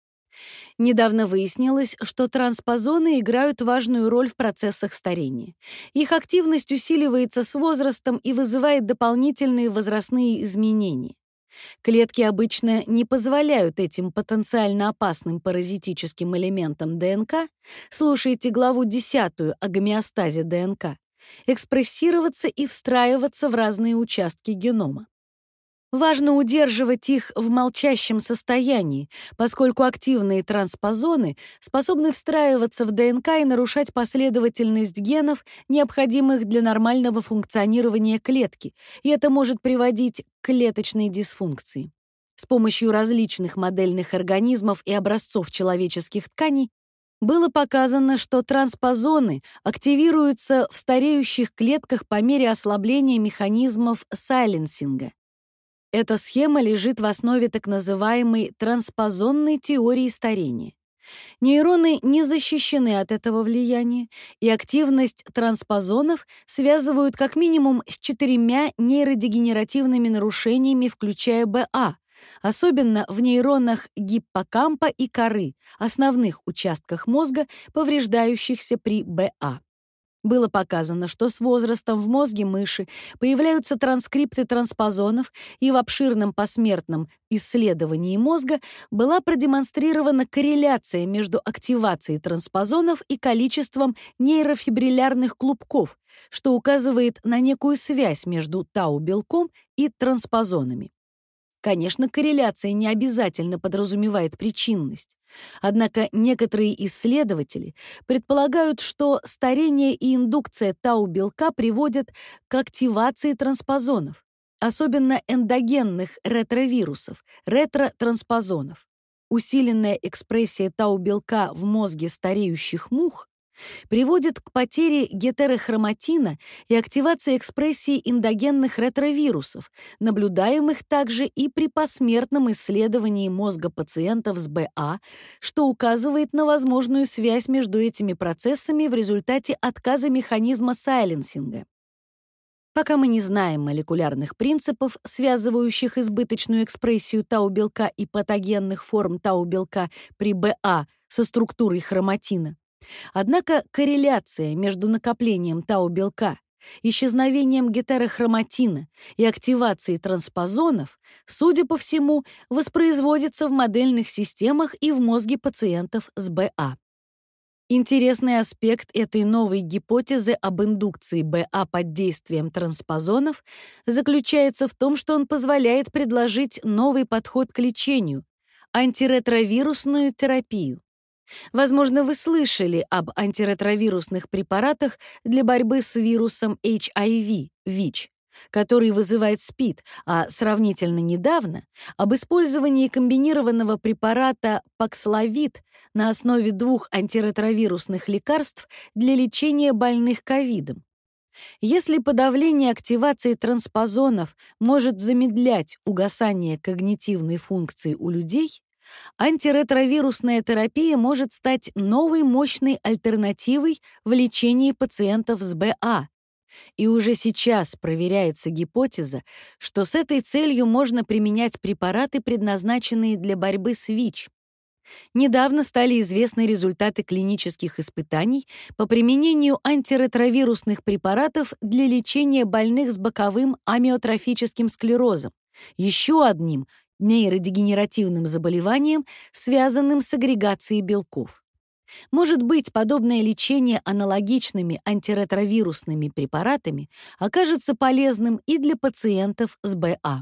Недавно выяснилось, что транспозоны играют важную роль в процессах старения. Их активность усиливается с возрастом и вызывает дополнительные возрастные изменения. Клетки обычно не позволяют этим потенциально опасным паразитическим элементам ДНК, слушайте главу десятую о гомеостазе ДНК, экспрессироваться и встраиваться в разные участки генома. Важно удерживать их в молчащем состоянии, поскольку активные транспозоны способны встраиваться в ДНК и нарушать последовательность генов, необходимых для нормального функционирования клетки, и это может приводить к клеточной дисфункции. С помощью различных модельных организмов и образцов человеческих тканей было показано, что транспозоны активируются в стареющих клетках по мере ослабления механизмов сайленсинга. Эта схема лежит в основе так называемой транспозонной теории старения. Нейроны не защищены от этого влияния, и активность транспозонов связывают как минимум с четырьмя нейродегенеративными нарушениями, включая БА, особенно в нейронах гиппокампа и коры, основных участках мозга, повреждающихся при БА. Было показано, что с возрастом в мозге мыши появляются транскрипты транспозонов, и в обширном посмертном исследовании мозга была продемонстрирована корреляция между активацией транспозонов и количеством нейрофибриллярных клубков, что указывает на некую связь между тау-белком и транспозонами. Конечно, корреляция не обязательно подразумевает причинность. Однако некоторые исследователи предполагают, что старение и индукция тау-белка приводят к активации транспозонов, особенно эндогенных ретровирусов, ретро-транспозонов. Усиленная экспрессия тау-белка в мозге стареющих мух приводит к потере гетерохроматина и активации экспрессии эндогенных ретровирусов, наблюдаемых также и при посмертном исследовании мозга пациентов с БА, что указывает на возможную связь между этими процессами в результате отказа механизма сайленсинга. Пока мы не знаем молекулярных принципов, связывающих избыточную экспрессию тау-белка и патогенных форм тау-белка при БА со структурой хроматина, однако корреляция между накоплением тау-белка, исчезновением гетерохроматина и активацией транспозонов, судя по всему, воспроизводится в модельных системах и в мозге пациентов с БА. Интересный аспект этой новой гипотезы об индукции БА под действием транспозонов заключается в том, что он позволяет предложить новый подход к лечению — антиретровирусную терапию. Возможно, вы слышали об антиретровирусных препаратах для борьбы с вирусом эйч ай ви, ВИЧ, который вызывает СПИД, а сравнительно недавно об использовании комбинированного препарата Паксловид на основе двух антиретровирусных лекарств для лечения больных ковидом. Если подавление активации транспозонов может замедлять угасание когнитивной функции у людей, антиретровирусная терапия может стать новой мощной альтернативой в лечении пациентов с БА. И уже сейчас проверяется гипотеза, что с этой целью можно применять препараты, предназначенные для борьбы с ВИЧ. Недавно стали известны результаты клинических испытаний по применению антиретровирусных препаратов для лечения больных с боковым амиотрофическим склерозом, еще одним нейродегенеративным заболеванием, связанным с агрегацией белков. Может быть, подобное лечение аналогичными антиретровирусными препаратами окажется полезным и для пациентов с БА.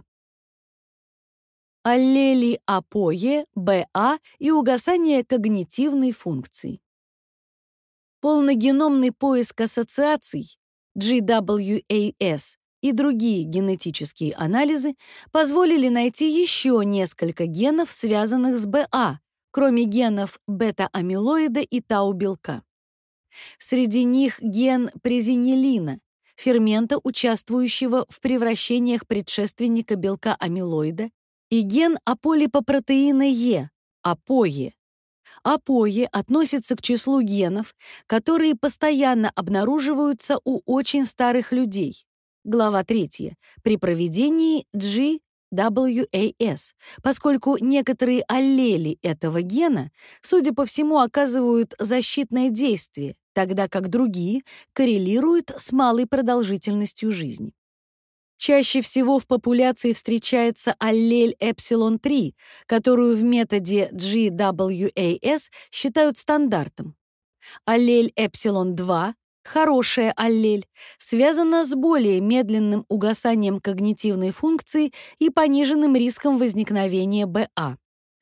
Аллели АПОЕ, БА и угасание когнитивной функции. Полногеномный поиск ассоциаций, джи дабл ю эй эс, и другие генетические анализы позволили найти еще несколько генов, связанных с БА, кроме генов бета-амилоида и тау-белка. Среди них ген презинилина, фермента, участвующего в превращениях предшественника белка амилоида, и ген аполипопротеина Е, АПОЕ. АПОЕ относится к числу генов, которые постоянно обнаруживаются у очень старых людей. Глава третья. При проведении джи дабл ю эй эс, поскольку некоторые аллели этого гена, судя по всему, оказывают защитное действие, тогда как другие коррелируют с малой продолжительностью жизни. Чаще всего в популяции встречается аллель эпсилон три, которую в методе джи дабл ю эй эс считают стандартом. Аллель эпсилон два, Хорошая аллель связана с более медленным угасанием когнитивной функции и пониженным риском возникновения БА.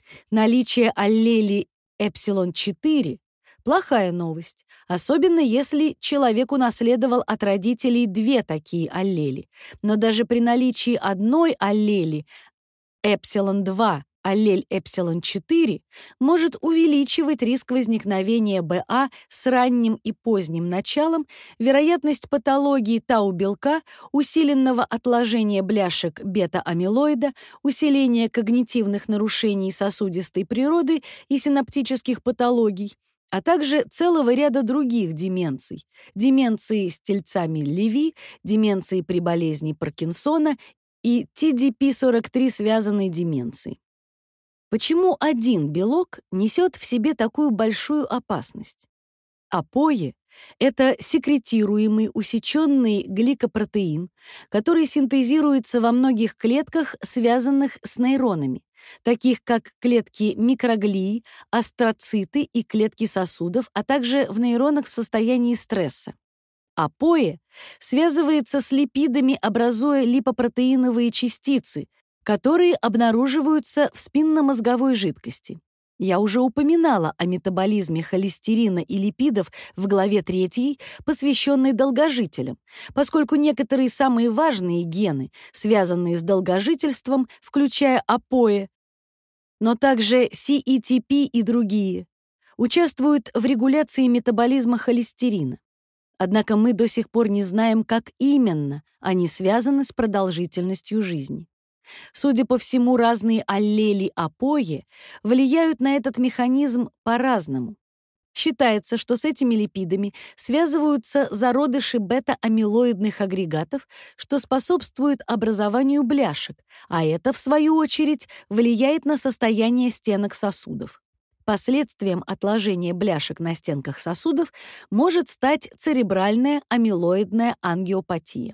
Наличие аллели эпсилон четыре – плохая новость, особенно если человек унаследовал от родителей две такие аллели. Но даже при наличии одной аллели эпсилон два, аллель эпсилон четыре может увеличивать риск возникновения БА с ранним и поздним началом, вероятность патологии тау-белка, усиленного отложения бляшек бета-амилоида, усиления когнитивных нарушений сосудистой природы и синаптических патологий, а также целого ряда других деменций, деменции с тельцами Леви, деменции при болезни Паркинсона и Ти Ди Пи сорок три связанной деменции. Почему один белок несет в себе такую большую опасность? АПОЕ — это секретируемый усеченный гликопротеин, который синтезируется во многих клетках, связанных с нейронами, таких как клетки микроглии, астроциты и клетки сосудов, а также в нейронах в состоянии стресса. АПОЕ связывается с липидами, образуя липопротеиновые частицы, которые обнаруживаются в спинномозговой жидкости. Я уже упоминала о метаболизме холестерина и липидов в главе третьей, посвященной долгожителям, поскольку некоторые самые важные гены, связанные с долгожительством, включая АПОЕ, но также Си И Ти Пи и другие, участвуют в регуляции метаболизма холестерина. Однако мы до сих пор не знаем, как именно они связаны с продолжительностью жизни. Судя по всему, разные аллели АПОЕ влияют на этот механизм по-разному. Считается, что с этими липидами связываются зародыши бета-амилоидных агрегатов, что способствует образованию бляшек, а это, в свою очередь, влияет на состояние стенок сосудов. Последствием отложения бляшек на стенках сосудов может стать церебральная амилоидная ангиопатия.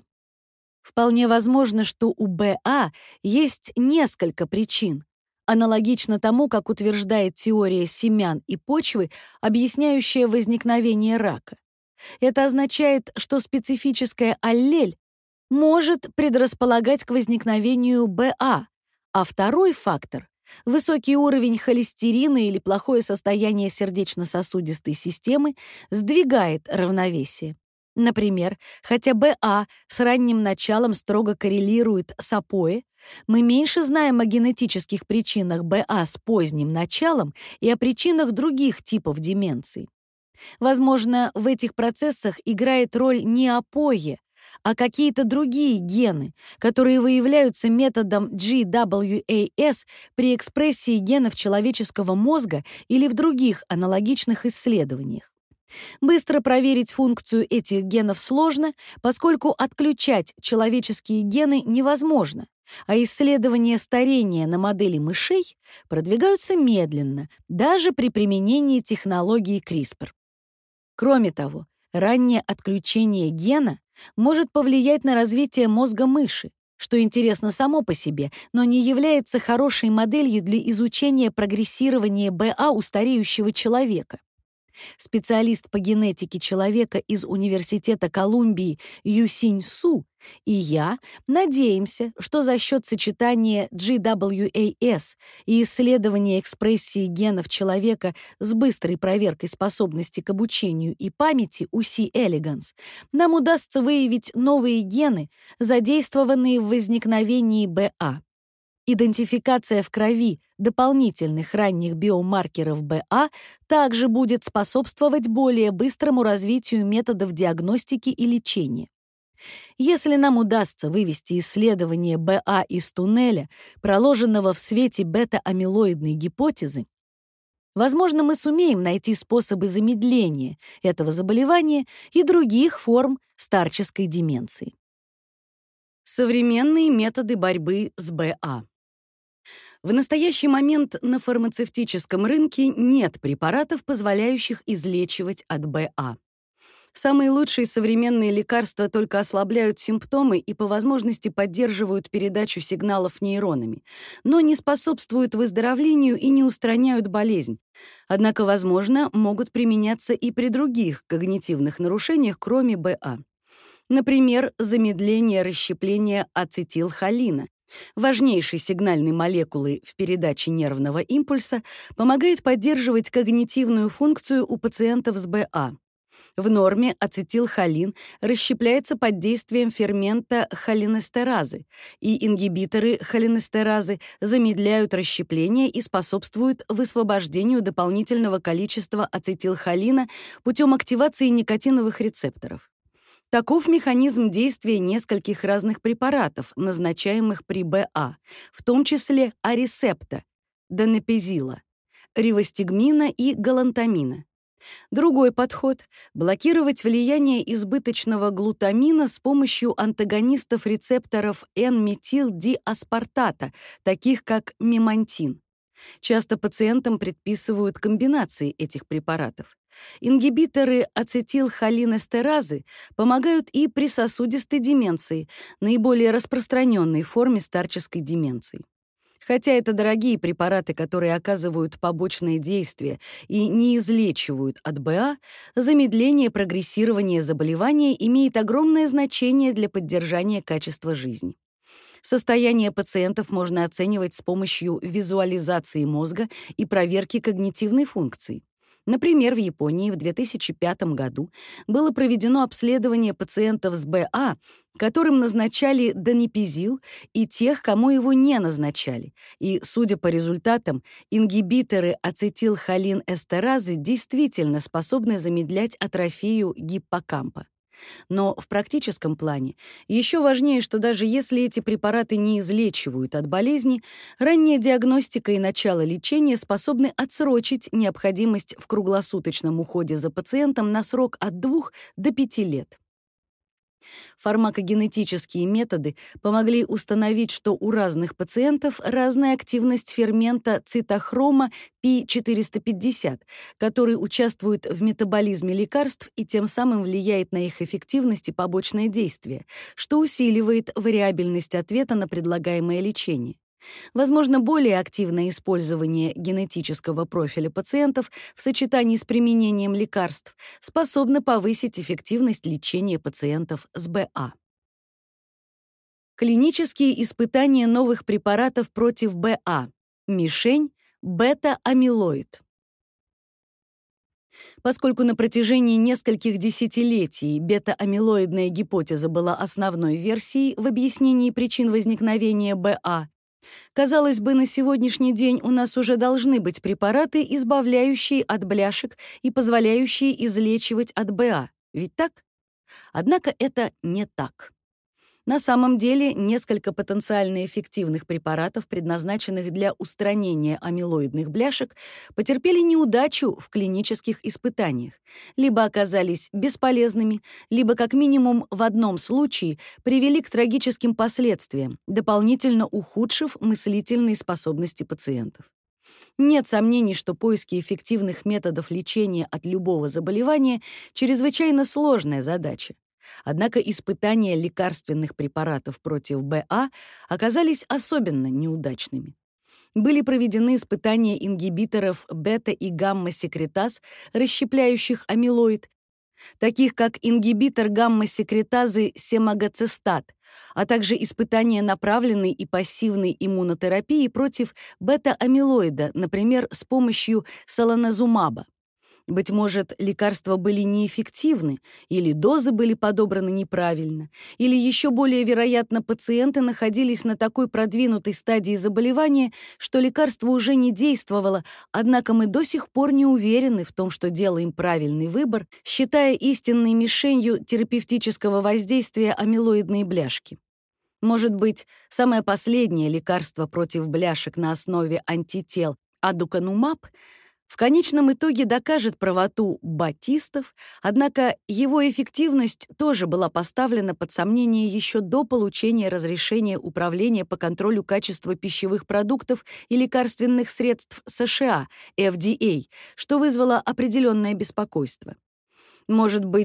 Вполне возможно, что у БА есть несколько причин, аналогично тому, как утверждает теория семян и почвы, объясняющая возникновение рака. Это означает, что специфическая аллель может предрасполагать к возникновению БА, а второй фактор — высокий уровень холестерина или плохое состояние сердечно-сосудистой системы — сдвигает равновесие. Например, хотя БА с ранним началом строго коррелирует с АПОЕ, мы меньше знаем о генетических причинах БА с поздним началом и о причинах других типов деменции. Возможно, в этих процессах играет роль не АПОЕ, а какие-то другие гены, которые выявляются методом Джи Дабл Ю Эй Эс при экспрессии генов человеческого мозга или в других аналогичных исследованиях. Быстро проверить функцию этих генов сложно, поскольку отключать человеческие гены невозможно, а исследования старения на модели мышей продвигаются медленно, даже при применении технологии CRISPR. Кроме того, раннее отключение гена может повлиять на развитие мозга мыши, что интересно само по себе, но не является хорошей моделью для изучения прогрессирования БА у стареющего человека. Специалист по генетике человека из Университета Колумбии Юсинь Су и я надеемся, что за счет сочетания Джи Дабл Ю Эй Эс и исследования экспрессии генов человека с быстрой проверкой способности к обучению и памяти у Си элеганс нам удастся выявить новые гены, задействованные в возникновении БА. Идентификация в крови дополнительных ранних биомаркеров БА также будет способствовать более быстрому развитию методов диагностики и лечения. Если нам удастся вывести исследование БА из туннеля, проложенного в свете бета-амилоидной гипотезы, возможно, мы сумеем найти способы замедления этого заболевания и других форм старческой деменции. Современные методы борьбы с БА. В настоящий момент на фармацевтическом рынке нет препаратов, позволяющих излечивать от БА. Самые лучшие современные лекарства только ослабляют симптомы и по возможности поддерживают передачу сигналов нейронами, но не способствуют выздоровлению и не устраняют болезнь. Однако, возможно, могут применяться и при других когнитивных нарушениях, кроме БА. Например, замедление расщепления ацетилхолина, важнейшей сигнальной молекулы в передаче нервного импульса, помогает поддерживать когнитивную функцию у пациентов с БА. В норме ацетилхолин расщепляется под действием фермента холинестеразы, и ингибиторы холинестеразы замедляют расщепление и способствуют высвобождению дополнительного количества ацетилхолина путем активации никотиновых рецепторов. Таков механизм действия нескольких разных препаратов, назначаемых при БА, в том числе арисепта, донепезила, ривастигмина и галантамина. Другой подход — блокировать влияние избыточного глутамина с помощью антагонистов рецепторов Н-метилдиаспартата, таких как мемантин. Часто пациентам предписывают комбинации этих препаратов. Ингибиторы ацетилхолинестеразы помогают и при сосудистой деменции, наиболее распространенной форме старческой деменции. Хотя это дорогие препараты, которые оказывают побочные действия и не излечивают от БА, замедление прогрессирования заболевания имеет огромное значение для поддержания качества жизни. Состояние пациентов можно оценивать с помощью визуализации мозга и проверки когнитивной функции. Например, в Японии в две тысячи пятом году было проведено обследование пациентов с БА, которым назначали донепезил, и тех, кому его не назначали. И, судя по результатам, ингибиторы ацетилхолинэстеразы действительно способны замедлять атрофию гиппокампа. Но в практическом плане еще важнее, что даже если эти препараты не излечивают от болезни, ранняя диагностика и начало лечения способны отсрочить необходимость в круглосуточном уходе за пациентом на срок от двух до пяти лет. Фармакогенетические методы помогли установить, что у разных пациентов разная активность фермента цитохрома пи четыреста пятьдесят, который участвует в метаболизме лекарств и тем самым влияет на их эффективность и побочное действие, что усиливает вариабельность ответа на предлагаемое лечение. Возможно, более активное использование генетического профиля пациентов в сочетании с применением лекарств способно повысить эффективность лечения пациентов с БА. Клинические испытания новых препаратов против БА. Мишень — бета-амилоид. Поскольку на протяжении нескольких десятилетий бета-амилоидная гипотеза была основной версией в объяснении причин возникновения БА, казалось бы, на сегодняшний день у нас уже должны быть препараты, избавляющие от бляшек и позволяющие излечивать от БА. Ведь так? Однако это не так. На самом деле, несколько потенциально эффективных препаратов, предназначенных для устранения амилоидных бляшек, потерпели неудачу в клинических испытаниях, либо оказались бесполезными, либо, как минимум, в одном случае привели к трагическим последствиям, дополнительно ухудшив мыслительные способности пациентов. Нет сомнений, что поиски эффективных методов лечения от любого заболевания — чрезвычайно сложная задача. Однако испытания лекарственных препаратов против БА оказались особенно неудачными. Были проведены испытания ингибиторов бета- и гамма-секретаз, расщепляющих амилоид, таких как ингибитор гамма-секретазы семагоцистат, а также испытания направленной и пассивной иммунотерапии против бета-амилоида, например, с помощью солонезумаба. Быть может, лекарства были неэффективны, или дозы были подобраны неправильно, или еще более вероятно, пациенты находились на такой продвинутой стадии заболевания, что лекарство уже не действовало, однако мы до сих пор не уверены в том, что делаем правильный выбор, считая истинной мишенью терапевтического воздействия амилоидные бляшки. Может быть, самое последнее лекарство против бляшек на основе антител адуканумаб в конечном итоге докажет правоту батистов, однако его эффективность тоже была поставлена под сомнение еще до получения разрешения Управления по контролю качества пищевых продуктов и лекарственных средств США, эф ди эй, что вызвало определенное беспокойство. Может быть,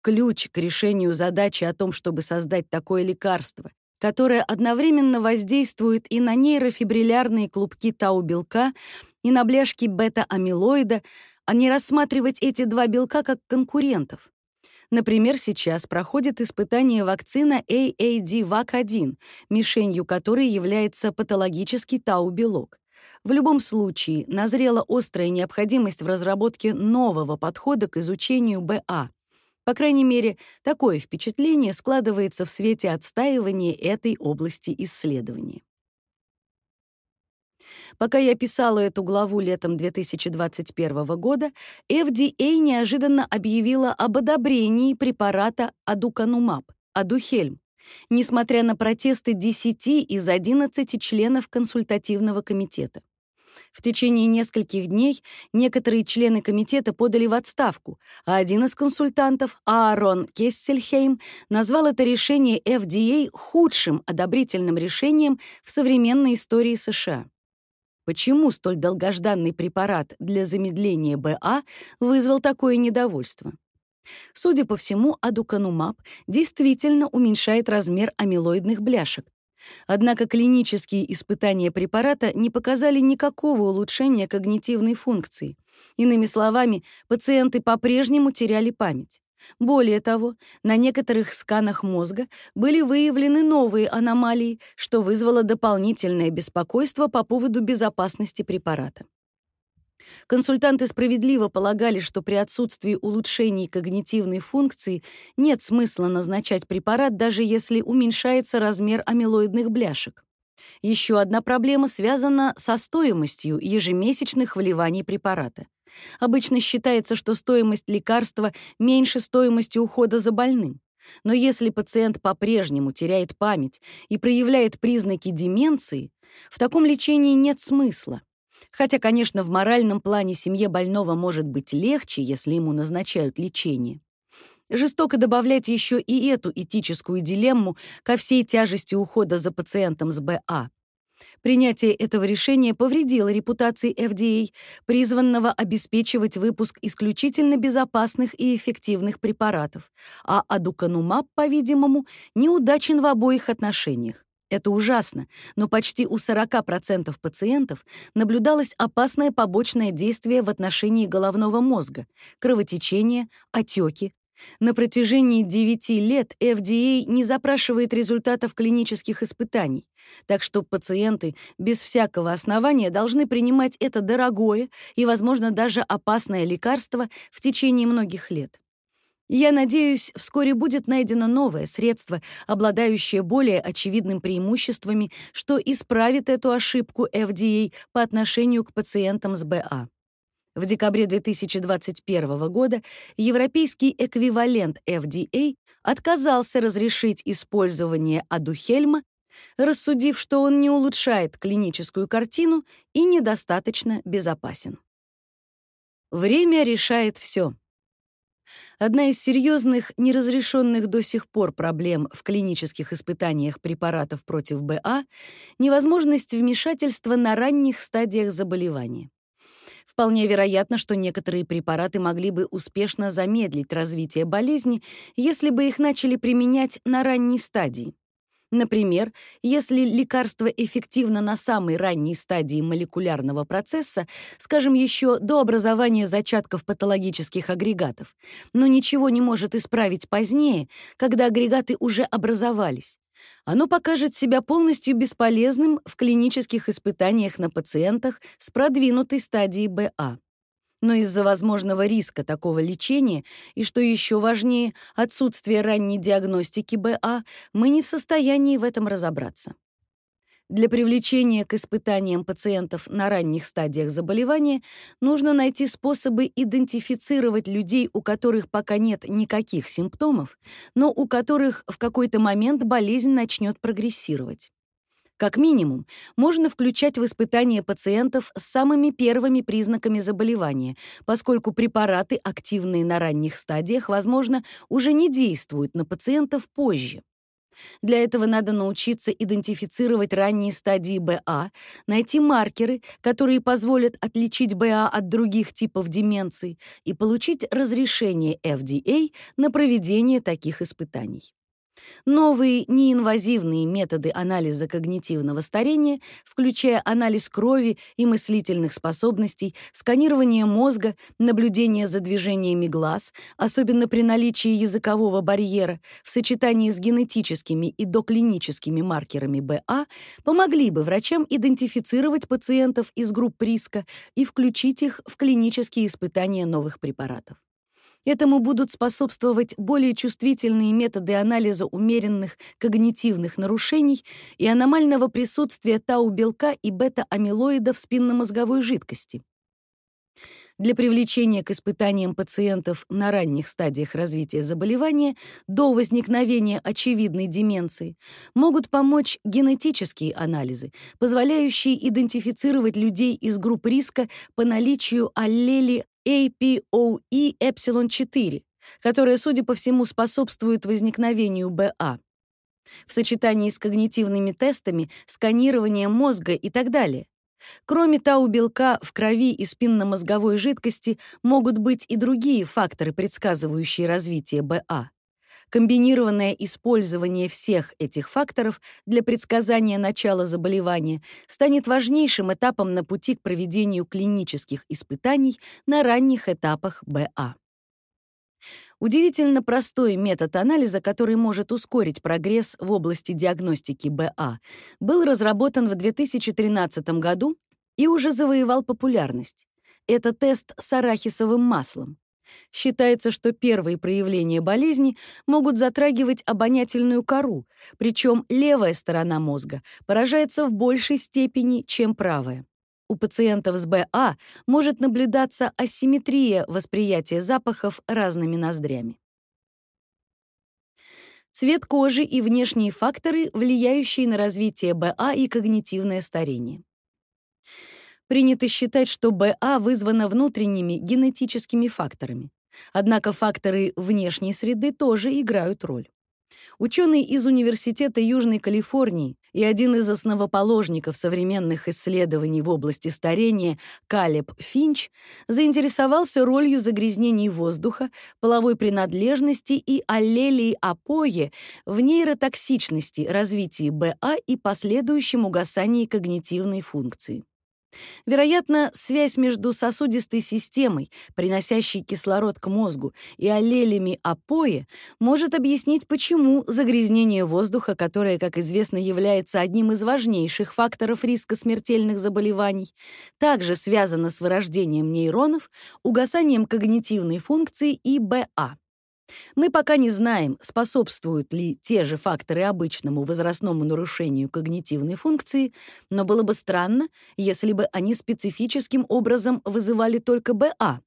ключ к решению задачи о том, чтобы создать такое лекарство, которое одновременно воздействует и на нейрофибриллярные клубки тау-белка, и на бляшки бета-амилоида, а не рассматривать эти два белка как конкурентов. Например, сейчас проходит испытание вакцина эй эй ди вак один, мишенью которой является патологический тау-белок. В любом случае, назрела острая необходимость в разработке нового подхода к изучению БА. По крайней мере, такое впечатление складывается в свете отстаивания этой области исследования. Пока я писала эту главу летом две тысячи двадцать первого года, эф ди эй неожиданно объявила об одобрении препарата адуканумаб, Адухельм, несмотря на протесты десяти из одиннадцати членов консультативного комитета. В течение нескольких дней некоторые члены комитета подали в отставку, а один из консультантов, Аарон Кессельхейм, назвал это решение эф ди эй худшим одобрительным решением в современной истории США. Почему столь долгожданный препарат для замедления БА вызвал такое недовольство? Судя по всему, адуканумаб действительно уменьшает размер амилоидных бляшек. Однако клинические испытания препарата не показали никакого улучшения когнитивной функции. Иными словами, пациенты по-прежнему теряли память. Более того, на некоторых сканах мозга были выявлены новые аномалии, что вызвало дополнительное беспокойство по поводу безопасности препарата. Консультанты справедливо полагали, что при отсутствии улучшений когнитивной функции нет смысла назначать препарат, даже если уменьшается размер амилоидных бляшек. Еще одна проблема связана со стоимостью ежемесячных вливаний препарата. Обычно считается, что стоимость лекарства меньше стоимости ухода за больным. Но если пациент по-прежнему теряет память и проявляет признаки деменции, в таком лечении нет смысла. Хотя, конечно, в моральном плане семье больного может быть легче, если ему назначают лечение. Жестоко добавлять еще и эту этическую дилемму ко всей тяжести ухода за пациентом с БА. Принятие этого решения повредило репутации эф ди эй, призванного обеспечивать выпуск исключительно безопасных и эффективных препаратов, а адуканумаб, по-видимому, неудачен в обоих отношениях. Это ужасно, но почти у сорока процентов пациентов наблюдалось опасное побочное действие в отношении головного мозга, кровотечение, отеки. На протяжении девяти лет эф ди эй не запрашивает результатов клинических испытаний, так что пациенты без всякого основания должны принимать это дорогое и, возможно, даже опасное лекарство в течение многих лет. Я надеюсь, вскоре будет найдено новое средство, обладающее более очевидными преимуществами, что исправит эту ошибку эф ди эй по отношению к пациентам с БА. В декабре две тысячи двадцать первого года европейский эквивалент эф ди эй отказался разрешить использование адухельма, рассудив, что он не улучшает клиническую картину и недостаточно безопасен. Время решает все. Одна из серьезных, неразрешенных до сих пор проблем в клинических испытаниях препаратов против БА — невозможность вмешательства на ранних стадиях заболевания. Вполне вероятно, что некоторые препараты могли бы успешно замедлить развитие болезни, если бы их начали применять на ранней стадии. Например, если лекарство эффективно на самой ранней стадии молекулярного процесса, скажем, еще до образования зачатков патологических агрегатов, но ничего не может исправить позднее, когда агрегаты уже образовались, оно покажет себя полностью бесполезным в клинических испытаниях на пациентах с продвинутой стадией БА. Но из-за возможного риска такого лечения и, что еще важнее, отсутствия ранней диагностики БА, мы не в состоянии в этом разобраться. Для привлечения к испытаниям пациентов на ранних стадиях заболевания нужно найти способы идентифицировать людей, у которых пока нет никаких симптомов, но у которых в какой-то момент болезнь начнет прогрессировать. Как минимум, можно включать в испытания пациентов с самыми первыми признаками заболевания, поскольку препараты, активные на ранних стадиях, возможно, уже не действуют на пациентов позже. Для этого надо научиться идентифицировать ранние стадии БА, найти маркеры, которые позволят отличить БА от других типов деменции, и получить разрешение эф ди эй на проведение таких испытаний. Новые неинвазивные методы анализа когнитивного старения, включая анализ крови и мыслительных способностей, сканирование мозга, наблюдение за движениями глаз, особенно при наличии языкового барьера, в сочетании с генетическими и доклиническими маркерами БА, помогли бы врачам идентифицировать пациентов из групп риска и включить их в клинические испытания новых препаратов. Этому будут способствовать более чувствительные методы анализа умеренных когнитивных нарушений и аномального присутствия тау-белка и бета-амилоида в спинномозговой жидкости. Для привлечения к испытаниям пациентов на ранних стадиях развития заболевания до возникновения очевидной деменции могут помочь генетические анализы, позволяющие идентифицировать людей из групп риска по наличию аллели эй пи о и эпсилон четыре, которая, судя по всему, способствует возникновению БА, в сочетании с когнитивными тестами, сканированием мозга и так далее. Кроме тау-белка в крови и спинномозговой жидкости могут быть и другие факторы, предсказывающие развитие БА. Комбинированное использование всех этих факторов для предсказания начала заболевания станет важнейшим этапом на пути к проведению клинических испытаний на ранних этапах БА. Удивительно простой метод анализа, который может ускорить прогресс в области диагностики БА, был разработан в две тысячи тринадцатом году и уже завоевал популярность. Это тест с арахисовым маслом. Считается, что первые проявления болезни могут затрагивать обонятельную кору, причем левая сторона мозга поражается в большей степени, чем правая. У пациентов с БА может наблюдаться асимметрия восприятия запахов разными ноздрями. Цвет кожи и внешние факторы, влияющие на развитие БА и когнитивное старение. Принято считать, что БА вызвано внутренними генетическими факторами. Однако факторы внешней среды тоже играют роль. Ученый из Университета Южной Калифорнии и один из основоположников современных исследований в области старения Калеб Финч заинтересовался ролью загрязнений воздуха, половой принадлежности и аллелей апоэ в нейротоксичности, развитии БА и последующем угасании когнитивной функции. Вероятно, связь между сосудистой системой, приносящей кислород к мозгу, и аллелями апоэ может объяснить, почему загрязнение воздуха, которое, как известно, является одним из важнейших факторов риска смертельных заболеваний, также связано с вырождением нейронов, угасанием когнитивной функции и БА. Мы пока не знаем, способствуют ли те же факторы обычному возрастному нарушению когнитивной функции, но было бы странно, если бы они специфическим образом вызывали только БА.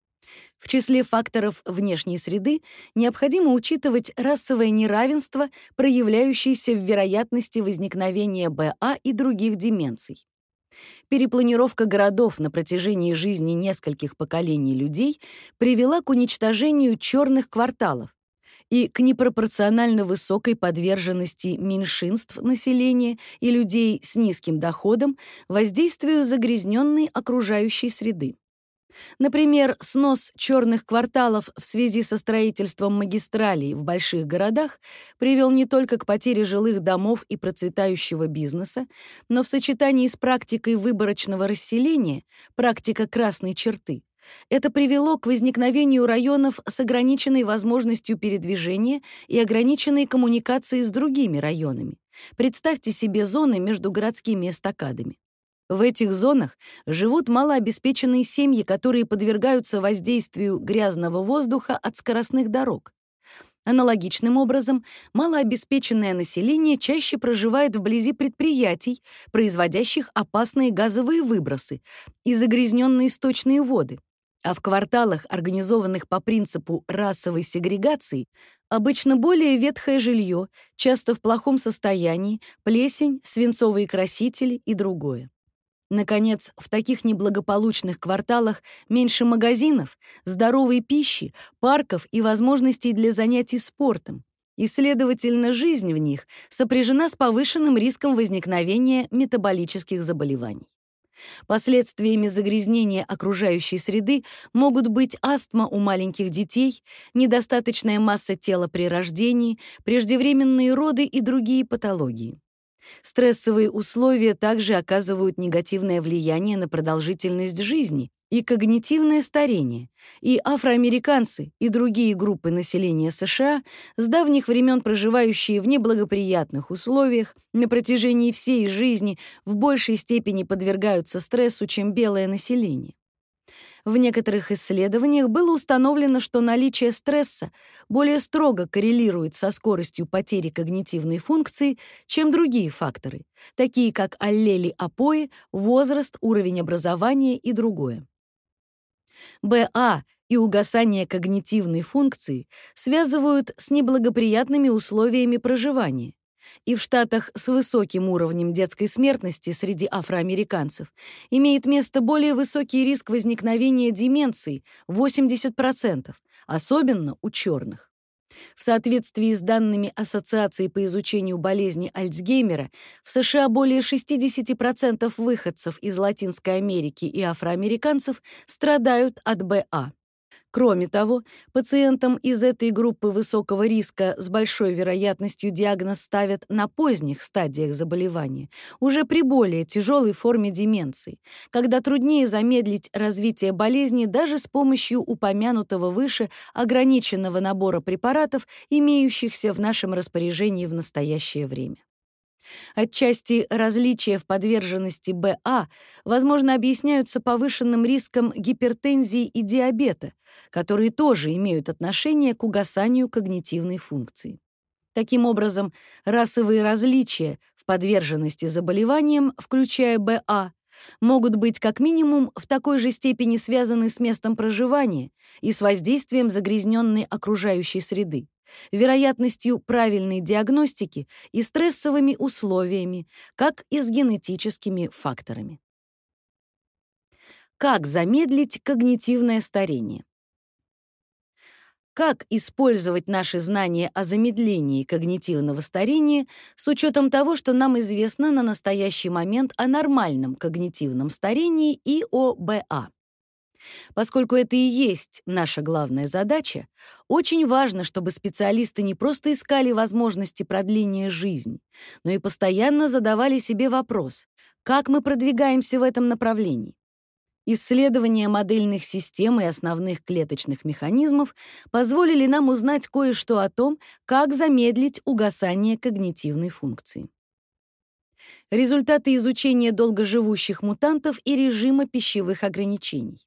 В числе факторов внешней среды необходимо учитывать расовое неравенство, проявляющееся в вероятности возникновения БА и других деменций. Перепланировка городов на протяжении жизни нескольких поколений людей привела к уничтожению черных кварталов и к непропорционально высокой подверженности меньшинств населения и людей с низким доходом воздействию загрязненной окружающей среды. Например, снос черных кварталов в связи со строительством магистралей в больших городах привел не только к потере жилых домов и процветающего бизнеса, но в сочетании с практикой выборочного расселения, практика красной черты, это привело к возникновению районов с ограниченной возможностью передвижения и ограниченной коммуникацией с другими районами. Представьте себе зоны между городскими эстакадами. В этих зонах живут малообеспеченные семьи, которые подвергаются воздействию грязного воздуха от скоростных дорог. Аналогичным образом, малообеспеченное население чаще проживает вблизи предприятий, производящих опасные газовые выбросы и загрязненные сточные воды, а в кварталах, организованных по принципу расовой сегрегации, обычно более ветхое жилье, часто в плохом состоянии, плесень, свинцовые красители и другое. Наконец, в таких неблагополучных кварталах меньше магазинов, здоровой пищи, парков и возможностей для занятий спортом. и, следовательно, жизнь в них сопряжена с повышенным риском возникновения метаболических заболеваний. Последствиями загрязнения окружающей среды могут быть астма у маленьких детей, недостаточная масса тела при рождении, преждевременные роды и другие патологии. Стрессовые условия также оказывают негативное влияние на продолжительность жизни и когнитивное старение, и афроамериканцы, и другие группы населения США, с давних времен проживающие в неблагоприятных условиях, на протяжении всей жизни в большей степени подвергаются стрессу, чем белое население. В некоторых исследованиях было установлено, что наличие стресса более строго коррелирует со скоростью потери когнитивной функции, чем другие факторы, такие как аллели апоэ, возраст, уровень образования и другое. БА и угасание когнитивной функции связывают с неблагоприятными условиями проживания. И в штатах с высоким уровнем детской смертности среди афроамериканцев имеет место более высокий риск возникновения деменции — восемьдесят процентов, особенно у черных. В соответствии с данными Ассоциации по изучению болезни Альцгеймера, в США более шестьдесят процентов выходцев из Латинской Америки и афроамериканцев страдают от БА. Кроме того, пациентам из этой группы высокого риска с большой вероятностью диагноз ставят на поздних стадиях заболевания, уже при более тяжелой форме деменции, когда труднее замедлить развитие болезни даже с помощью упомянутого выше ограниченного набора препаратов, имеющихся в нашем распоряжении в настоящее время. Отчасти различия в подверженности БА, возможно, объясняются повышенным риском гипертензии и диабета, которые тоже имеют отношение к угасанию когнитивной функции. Таким образом, расовые различия в подверженности заболеваниям, включая БА, могут быть как минимум в такой же степени связаны с местом проживания и с воздействием загрязненной окружающей среды, вероятностью правильной диагностики и стрессовыми условиями, как и с генетическими факторами. Как замедлить когнитивное старение? Как использовать наши знания о замедлении когнитивного старения с учетом того, что нам известно на настоящий момент о нормальном когнитивном старении и о БА? Поскольку это и есть наша главная задача, очень важно, чтобы специалисты не просто искали возможности продления жизни, но и постоянно задавали себе вопрос, как мы продвигаемся в этом направлении. Исследования модельных систем и основных клеточных механизмов позволили нам узнать кое-что о том, как замедлить угасание когнитивной функции. Результаты изучения долгоживущих мутантов и режима пищевых ограничений.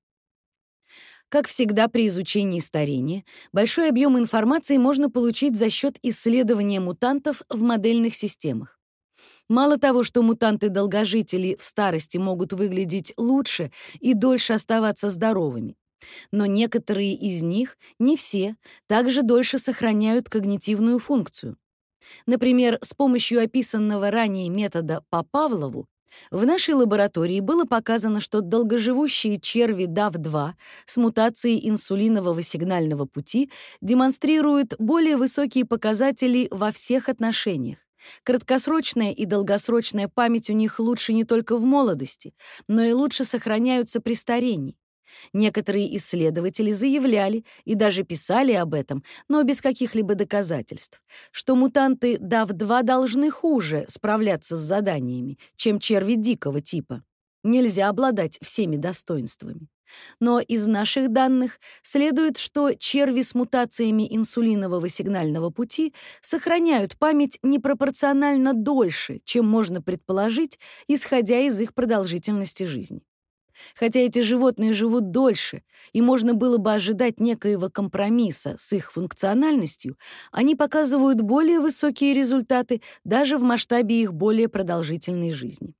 Как всегда при изучении старения, большой объем информации можно получить за счет исследования мутантов в модельных системах. Мало того, что мутанты-долгожители в старости могут выглядеть лучше и дольше оставаться здоровыми, но некоторые из них, не все, также дольше сохраняют когнитивную функцию. Например, с помощью описанного ранее метода по Павлову в нашей лаборатории было показано, что долгоживущие черви дав два с мутацией инсулинового сигнального пути демонстрируют более высокие показатели во всех отношениях. Краткосрочная и долгосрочная память у них лучше не только в молодости, но и лучше сохраняются при старении. Некоторые исследователи заявляли и даже писали об этом, но без каких-либо доказательств, что мутанты дав два должны хуже справляться с заданиями, чем черви дикого типа. Нельзя обладать всеми достоинствами. Но из наших данных следует, что черви с мутациями инсулинового сигнального пути сохраняют память непропорционально дольше, чем можно предположить, исходя из их продолжительности жизни. Хотя эти животные живут дольше, и можно было бы ожидать некоего компромисса с их функциональностью, они показывают более высокие результаты даже в масштабе их более продолжительной жизни.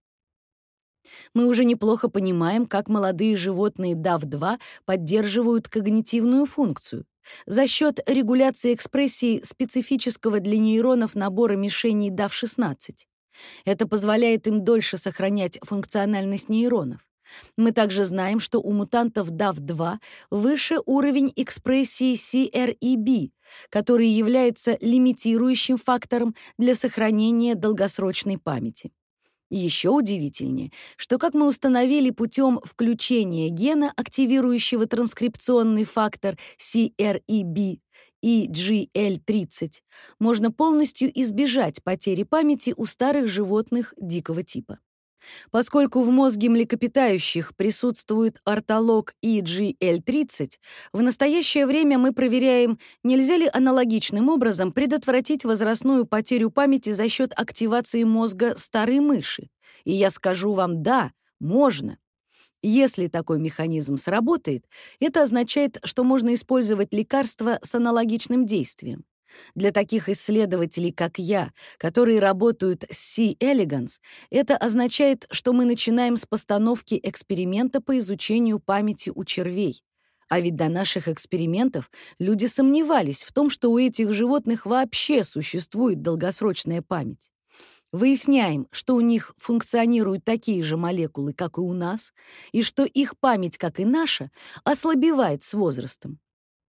Мы уже неплохо понимаем, как молодые животные дав два поддерживают когнитивную функцию за счет регуляции экспрессии специфического для нейронов набора мишеней дав шестнадцать. Это позволяет им дольше сохранять функциональность нейронов. Мы также знаем, что у мутантов дав два выше уровень экспрессии си эр и би, который является лимитирующим фактором для сохранения долгосрочной памяти. И еще удивительнее, что, как мы установили путем включения гена, активирующего транскрипционный фактор си эр и би и джи эл тридцать, можно полностью избежать потери памяти у старых животных дикого типа. Поскольку в мозге млекопитающих присутствует ортолог и джи эл тридцать, в настоящее время мы проверяем, нельзя ли аналогичным образом предотвратить возрастную потерю памяти за счет активации мозга старой мыши. И я скажу вам: да, можно. Если такой механизм сработает, это означает, что можно использовать лекарства с аналогичным действием. Для таких исследователей, как я, которые работают с C. elegans, это означает, что мы начинаем с постановки эксперимента по изучению памяти у червей. А ведь до наших экспериментов люди сомневались в том, что у этих животных вообще существует долгосрочная память. Выясняем, что у них функционируют такие же молекулы, как и у нас, и что их память, как и наша, ослабевает с возрастом.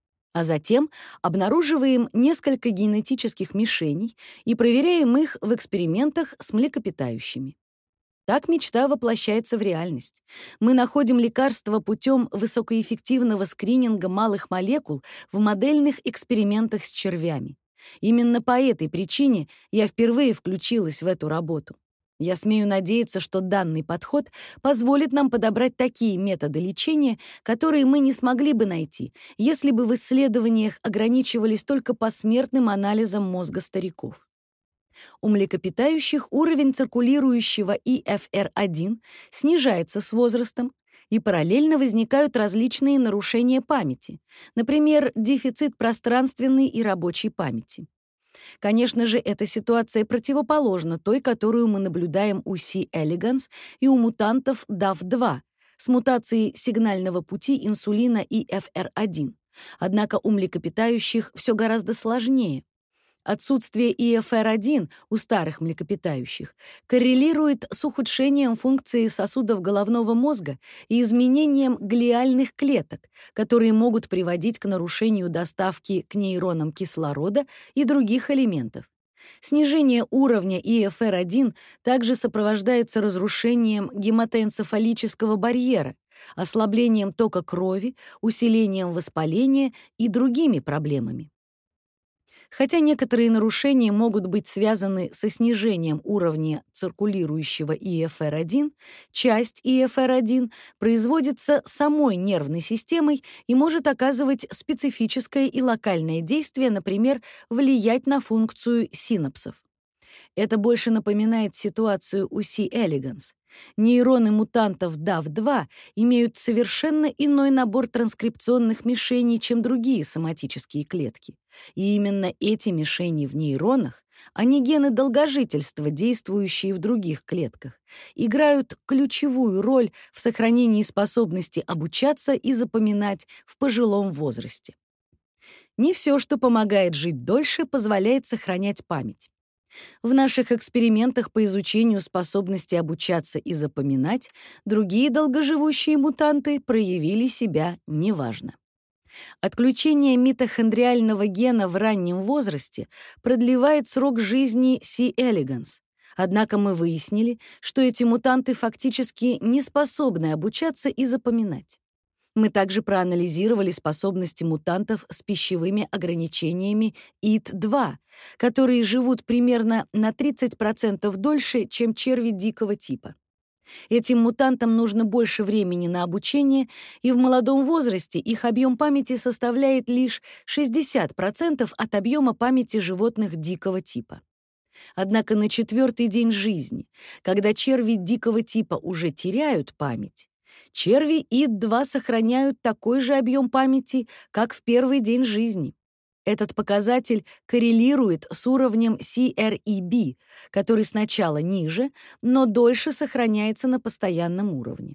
А затем обнаруживаем несколько генетических мишеней и проверяем их в экспериментах с млекопитающими. Так мечта воплощается в реальность. Мы находим лекарства путем высокоэффективного скрининга малых молекул в модельных экспериментах с червями. Именно по этой причине я впервые включилась в эту работу. Я смею надеяться, что данный подход позволит нам подобрать такие методы лечения, которые мы не смогли бы найти, если бы в исследованиях ограничивались только посмертным анализом мозга стариков. У млекопитающих уровень циркулирующего и эф эр один снижается с возрастом, и параллельно возникают различные нарушения памяти, например, дефицит пространственной и рабочей памяти. Конечно же, эта ситуация противоположна той, которую мы наблюдаем у C. elegans и у мутантов дав два с мутацией сигнального пути инсулина и эф эр один. Однако у млекопитающих все гораздо сложнее. Отсутствие и эф эр один у старых млекопитающих коррелирует с ухудшением функции сосудов головного мозга и изменением глиальных клеток, которые могут приводить к нарушению доставки к нейронам кислорода и других элементов. Снижение уровня и эф эр один также сопровождается разрушением гематоэнцефалического барьера, ослаблением тока крови, усилением воспаления и другими проблемами. Хотя некоторые нарушения могут быть связаны со снижением уровня циркулирующего и эф эр один, часть и эф эр один производится самой нервной системой и может оказывать специфическое и локальное действие, например, влиять на функцию синапсов. Это больше напоминает ситуацию у C. elegans. Нейроны мутантов дав два имеют совершенно иной набор транскрипционных мишеней, чем другие соматические клетки. И именно эти мишени в нейронах, а не гены долгожительства, действующие в других клетках, играют ключевую роль в сохранении способности обучаться и запоминать в пожилом возрасте. Не все, что помогает жить дольше, позволяет сохранять память. В наших экспериментах по изучению способности обучаться и запоминать другие долгоживущие мутанты проявили себя неважно. Отключение митохондриального гена в раннем возрасте продлевает срок жизни C. elegans. Однако мы выяснили, что эти мутанты фактически не способны обучаться и запоминать. Мы также проанализировали способности мутантов с пищевыми ограничениями и ай ти два, которые живут примерно на тридцать процентов дольше, чем черви дикого типа. Этим мутантам нужно больше времени на обучение, и в молодом возрасте их объем памяти составляет лишь шестьдесят процентов от объема памяти животных дикого типа. Однако на четвертый день жизни, когда черви дикого типа уже теряют память, черви и ай ти два сохраняют такой же объем памяти, как в первый день жизни. Этот показатель коррелирует с уровнем си эр и би, который сначала ниже, но дольше сохраняется на постоянном уровне.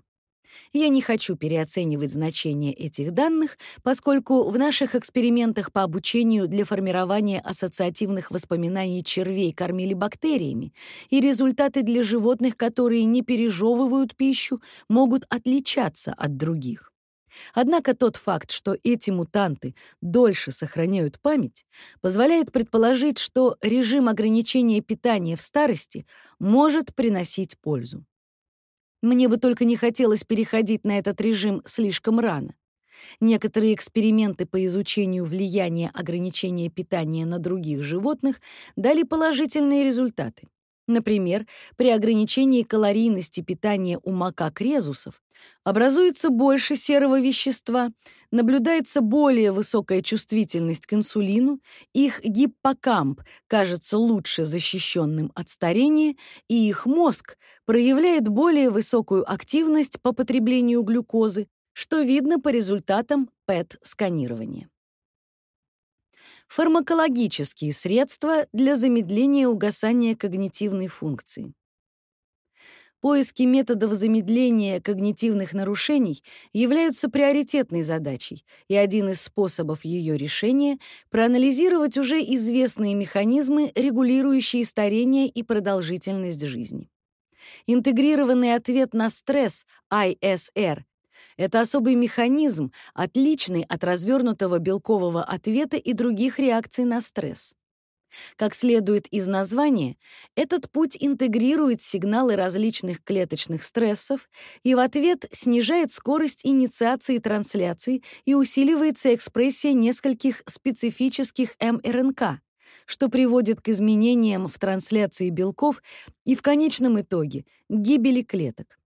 Я не хочу переоценивать значение этих данных, поскольку в наших экспериментах по обучению для формирования ассоциативных воспоминаний червей кормили бактериями, и результаты для животных, которые не пережевывают пищу, могут отличаться от других. Однако тот факт, что эти мутанты дольше сохраняют память, позволяет предположить, что режим ограничения питания в старости может приносить пользу. Мне бы только не хотелось переходить на этот режим слишком рано. Некоторые эксперименты по изучению влияния ограничения питания на других животных дали положительные результаты. Например, при ограничении калорийности питания у макак-резусов образуется больше серого вещества, наблюдается более высокая чувствительность к инсулину, их гиппокамп кажется лучше защищенным от старения, и их мозг проявляет более высокую активность по потреблению глюкозы, что видно по результатам пэт-сканирования. Фармакологические средства для замедления угасания когнитивной функции. Поиски методов замедления когнитивных нарушений являются приоритетной задачей, и один из способов ее решения — проанализировать уже известные механизмы, регулирующие старение и продолжительность жизни. Интегрированный ответ на стресс, ай эс эр, это особый механизм, отличный от развернутого белкового ответа и других реакций на стресс. Как следует из названия, этот путь интегрирует сигналы различных клеточных стрессов и в ответ снижает скорость инициации трансляции и усиливается экспрессия нескольких специфических эм эр эн ка, что приводит к изменениям в трансляции белков и в конечном итоге к гибели клеток.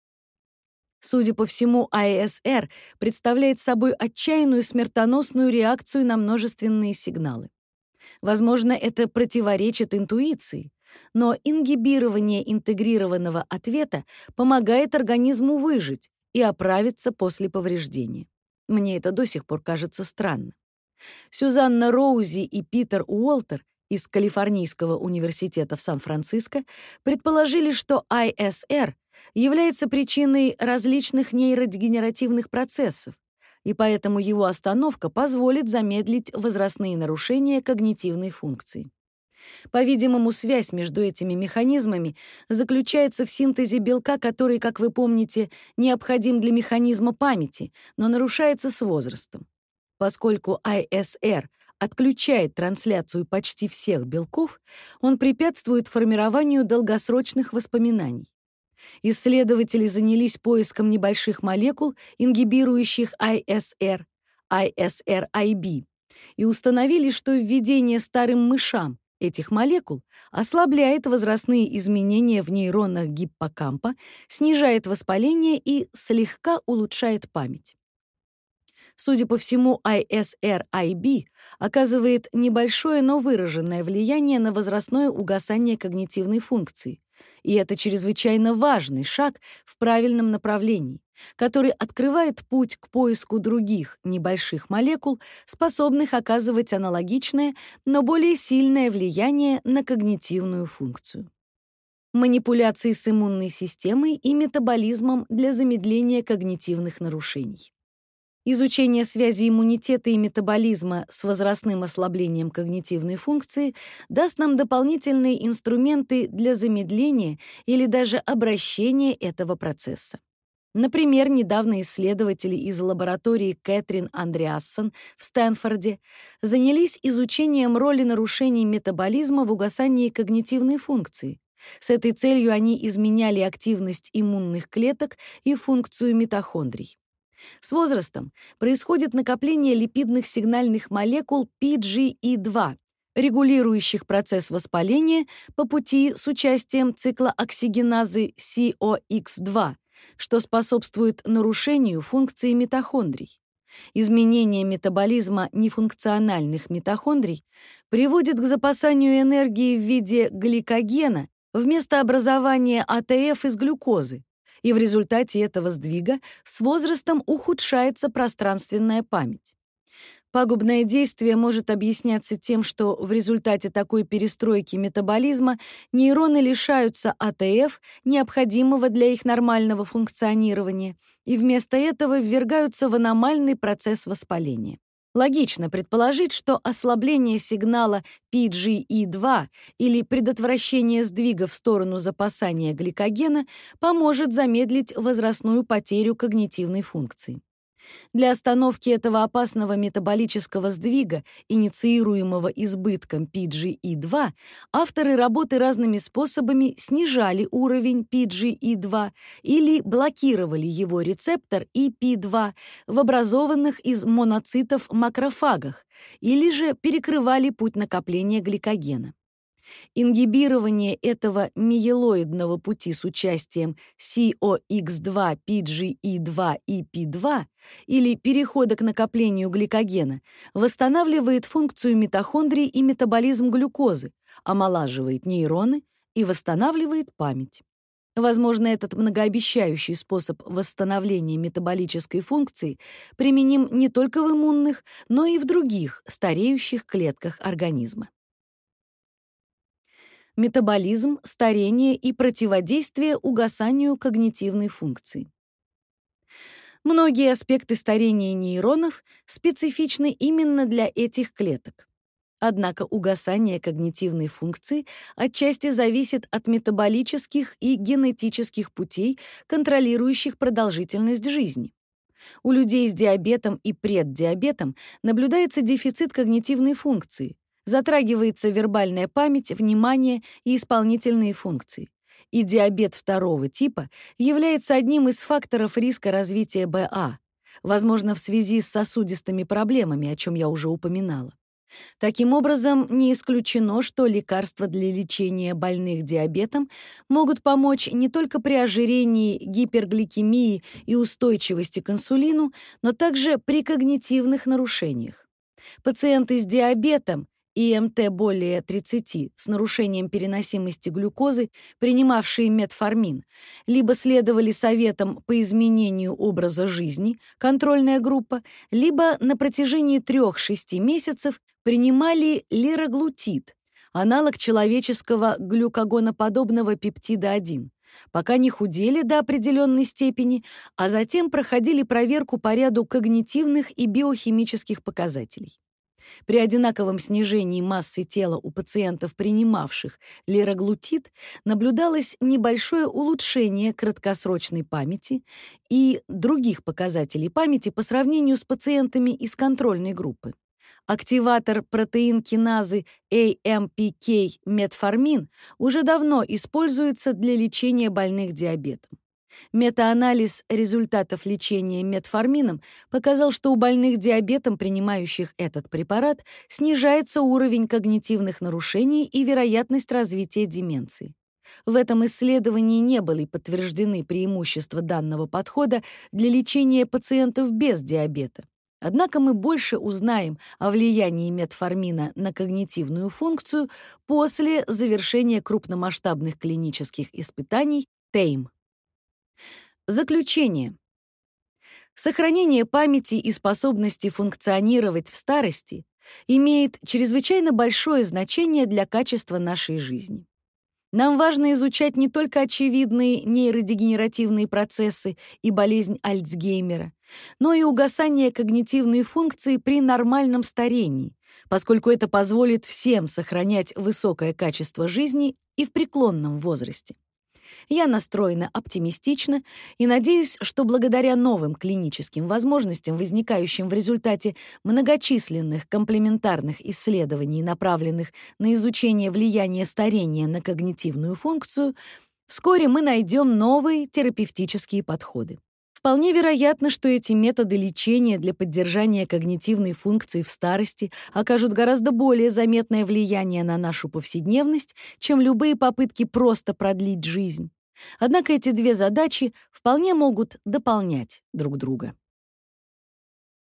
Судя по всему, ай эс эр представляет собой отчаянную смертоносную реакцию на множественные сигналы. Возможно, это противоречит интуиции, но ингибирование интегрированного ответа помогает организму выжить и оправиться после повреждения. Мне это до сих пор кажется странным. Сюзанна Роузи и Питер Уолтер из Калифорнийского университета в Сан-Франциско предположили, что ай эс эр является причиной различных нейродегенеративных процессов, и поэтому его остановка позволит замедлить возрастные нарушения когнитивной функции. По-видимому, связь между этими механизмами заключается в синтезе белка, который, как вы помните, необходим для механизма памяти, но нарушается с возрастом. Поскольку ай эс эр отключает трансляцию почти всех белков, он препятствует формированию долгосрочных воспоминаний. Исследователи занялись поиском небольших молекул, ингибирующих ай эс эр, ай эс эр ай би, и установили, что введение старым мышам этих молекул ослабляет возрастные изменения в нейронах гиппокампа, снижает воспаление и слегка улучшает память. Судя по всему, ай эс эр ай би оказывает небольшое, но выраженное влияние на возрастное угасание когнитивной функции, и это чрезвычайно важный шаг в правильном направлении, который открывает путь к поиску других небольших молекул, способных оказывать аналогичное, но более сильное влияние на когнитивную функцию. Манипуляции с иммунной системой и метаболизмом для замедления когнитивных нарушений. Изучение связи иммунитета и метаболизма с возрастным ослаблением когнитивной функции даст нам дополнительные инструменты для замедления или даже обращения этого процесса. Например, недавно исследователи из лаборатории Кэтрин Андреассон в Стэнфорде занялись изучением роли нарушений метаболизма в угасании когнитивной функции. С этой целью они изменяли активность иммунных клеток и функцию митохондрий. С возрастом происходит накопление липидных сигнальных молекул пи джи и два, регулирующих процесс воспаления по пути с участием циклооксигеназы си о икс два, что способствует нарушению функции митохондрий. Изменение метаболизма нефункциональных митохондрий приводит к запасанию энергии в виде гликогена вместо образования а тэ эф из глюкозы, и в результате этого сдвига с возрастом ухудшается пространственная память. Пагубное действие может объясняться тем, что в результате такой перестройки метаболизма нейроны лишаются А Т Ф, необходимого для их нормального функционирования, и вместо этого ввергаются в аномальный процесс воспаления. Логично предположить, что ослабление сигнала Пи Джи И два или предотвращение сдвига в сторону запасания гликогена поможет замедлить возрастную потерю когнитивной функции. Для остановки этого опасного метаболического сдвига, инициируемого избытком Пи Джи И два, авторы работы разными способами снижали уровень Пи Джи И два или блокировали его рецептор И Пи два в образованных из моноцитов макрофагах, или же перекрывали путь накопления гликогена. Ингибирование этого миелоидного пути с участием Си О Икс два, Пи Джи И два и Пи два или перехода к накоплению гликогена восстанавливает функцию митохондрий и метаболизм глюкозы, омолаживает нейроны и восстанавливает память. Возможно, этот многообещающий способ восстановления метаболической функции применим не только в иммунных, но и в других стареющих клетках организма. Метаболизм, старение и противодействие угасанию когнитивной функции. Многие аспекты старения нейронов специфичны именно для этих клеток. Однако угасание когнитивной функции отчасти зависит от метаболических и генетических путей, контролирующих продолжительность жизни. У людей с диабетом и преддиабетом наблюдается дефицит когнитивной функции, затрагивается вербальная память, внимание и исполнительные функции. И диабет второго типа является одним из факторов риска развития Б А, возможно, в связи с сосудистыми проблемами, о чем я уже упоминала. Таким образом, не исключено, что лекарства для лечения больных диабетом могут помочь не только при ожирении, гипергликемии и устойчивости к инсулину, но также при когнитивных нарушениях. Пациенты с диабетом И М Т более тридцати с нарушением переносимости глюкозы, принимавшие метформин, либо следовали советам по изменению образа жизни, контрольная группа, либо на протяжении трёх-шести месяцев принимали лираглутид, аналог человеческого глюкагоноподобного пептида один, пока не худели до определенной степени, а затем проходили проверку по ряду когнитивных и биохимических показателей. При одинаковом снижении массы тела у пациентов, принимавших лираглутид, наблюдалось небольшое улучшение краткосрочной памяти и других показателей памяти по сравнению с пациентами из контрольной группы. Активатор протеин-киназы А М П К метформин уже давно используется для лечения больных диабетом. Метаанализ результатов лечения метформином показал, что у больных диабетом, принимающих этот препарат, снижается уровень когнитивных нарушений и вероятность развития деменции. В этом исследовании не были подтверждены преимущества данного подхода для лечения пациентов без диабета. Однако мы больше узнаем о влиянии метформина на когнитивную функцию после завершения крупномасштабных клинических испытаний Т Е М. Заключение. Сохранение памяти и способности функционировать в старости имеет чрезвычайно большое значение для качества нашей жизни. Нам важно изучать не только очевидные нейродегенеративные процессы и болезнь Альцгеймера, но и угасание когнитивной функции при нормальном старении, поскольку это позволит всем сохранять высокое качество жизни и в преклонном возрасте. Я настроена оптимистично и надеюсь, что благодаря новым клиническим возможностям, возникающим в результате многочисленных комплементарных исследований, направленных на изучение влияния старения на когнитивную функцию, вскоре мы найдем новые терапевтические подходы. Вполне вероятно, что эти методы лечения для поддержания когнитивной функции в старости окажут гораздо более заметное влияние на нашу повседневность, чем любые попытки просто продлить жизнь. Однако эти две задачи вполне могут дополнять друг друга.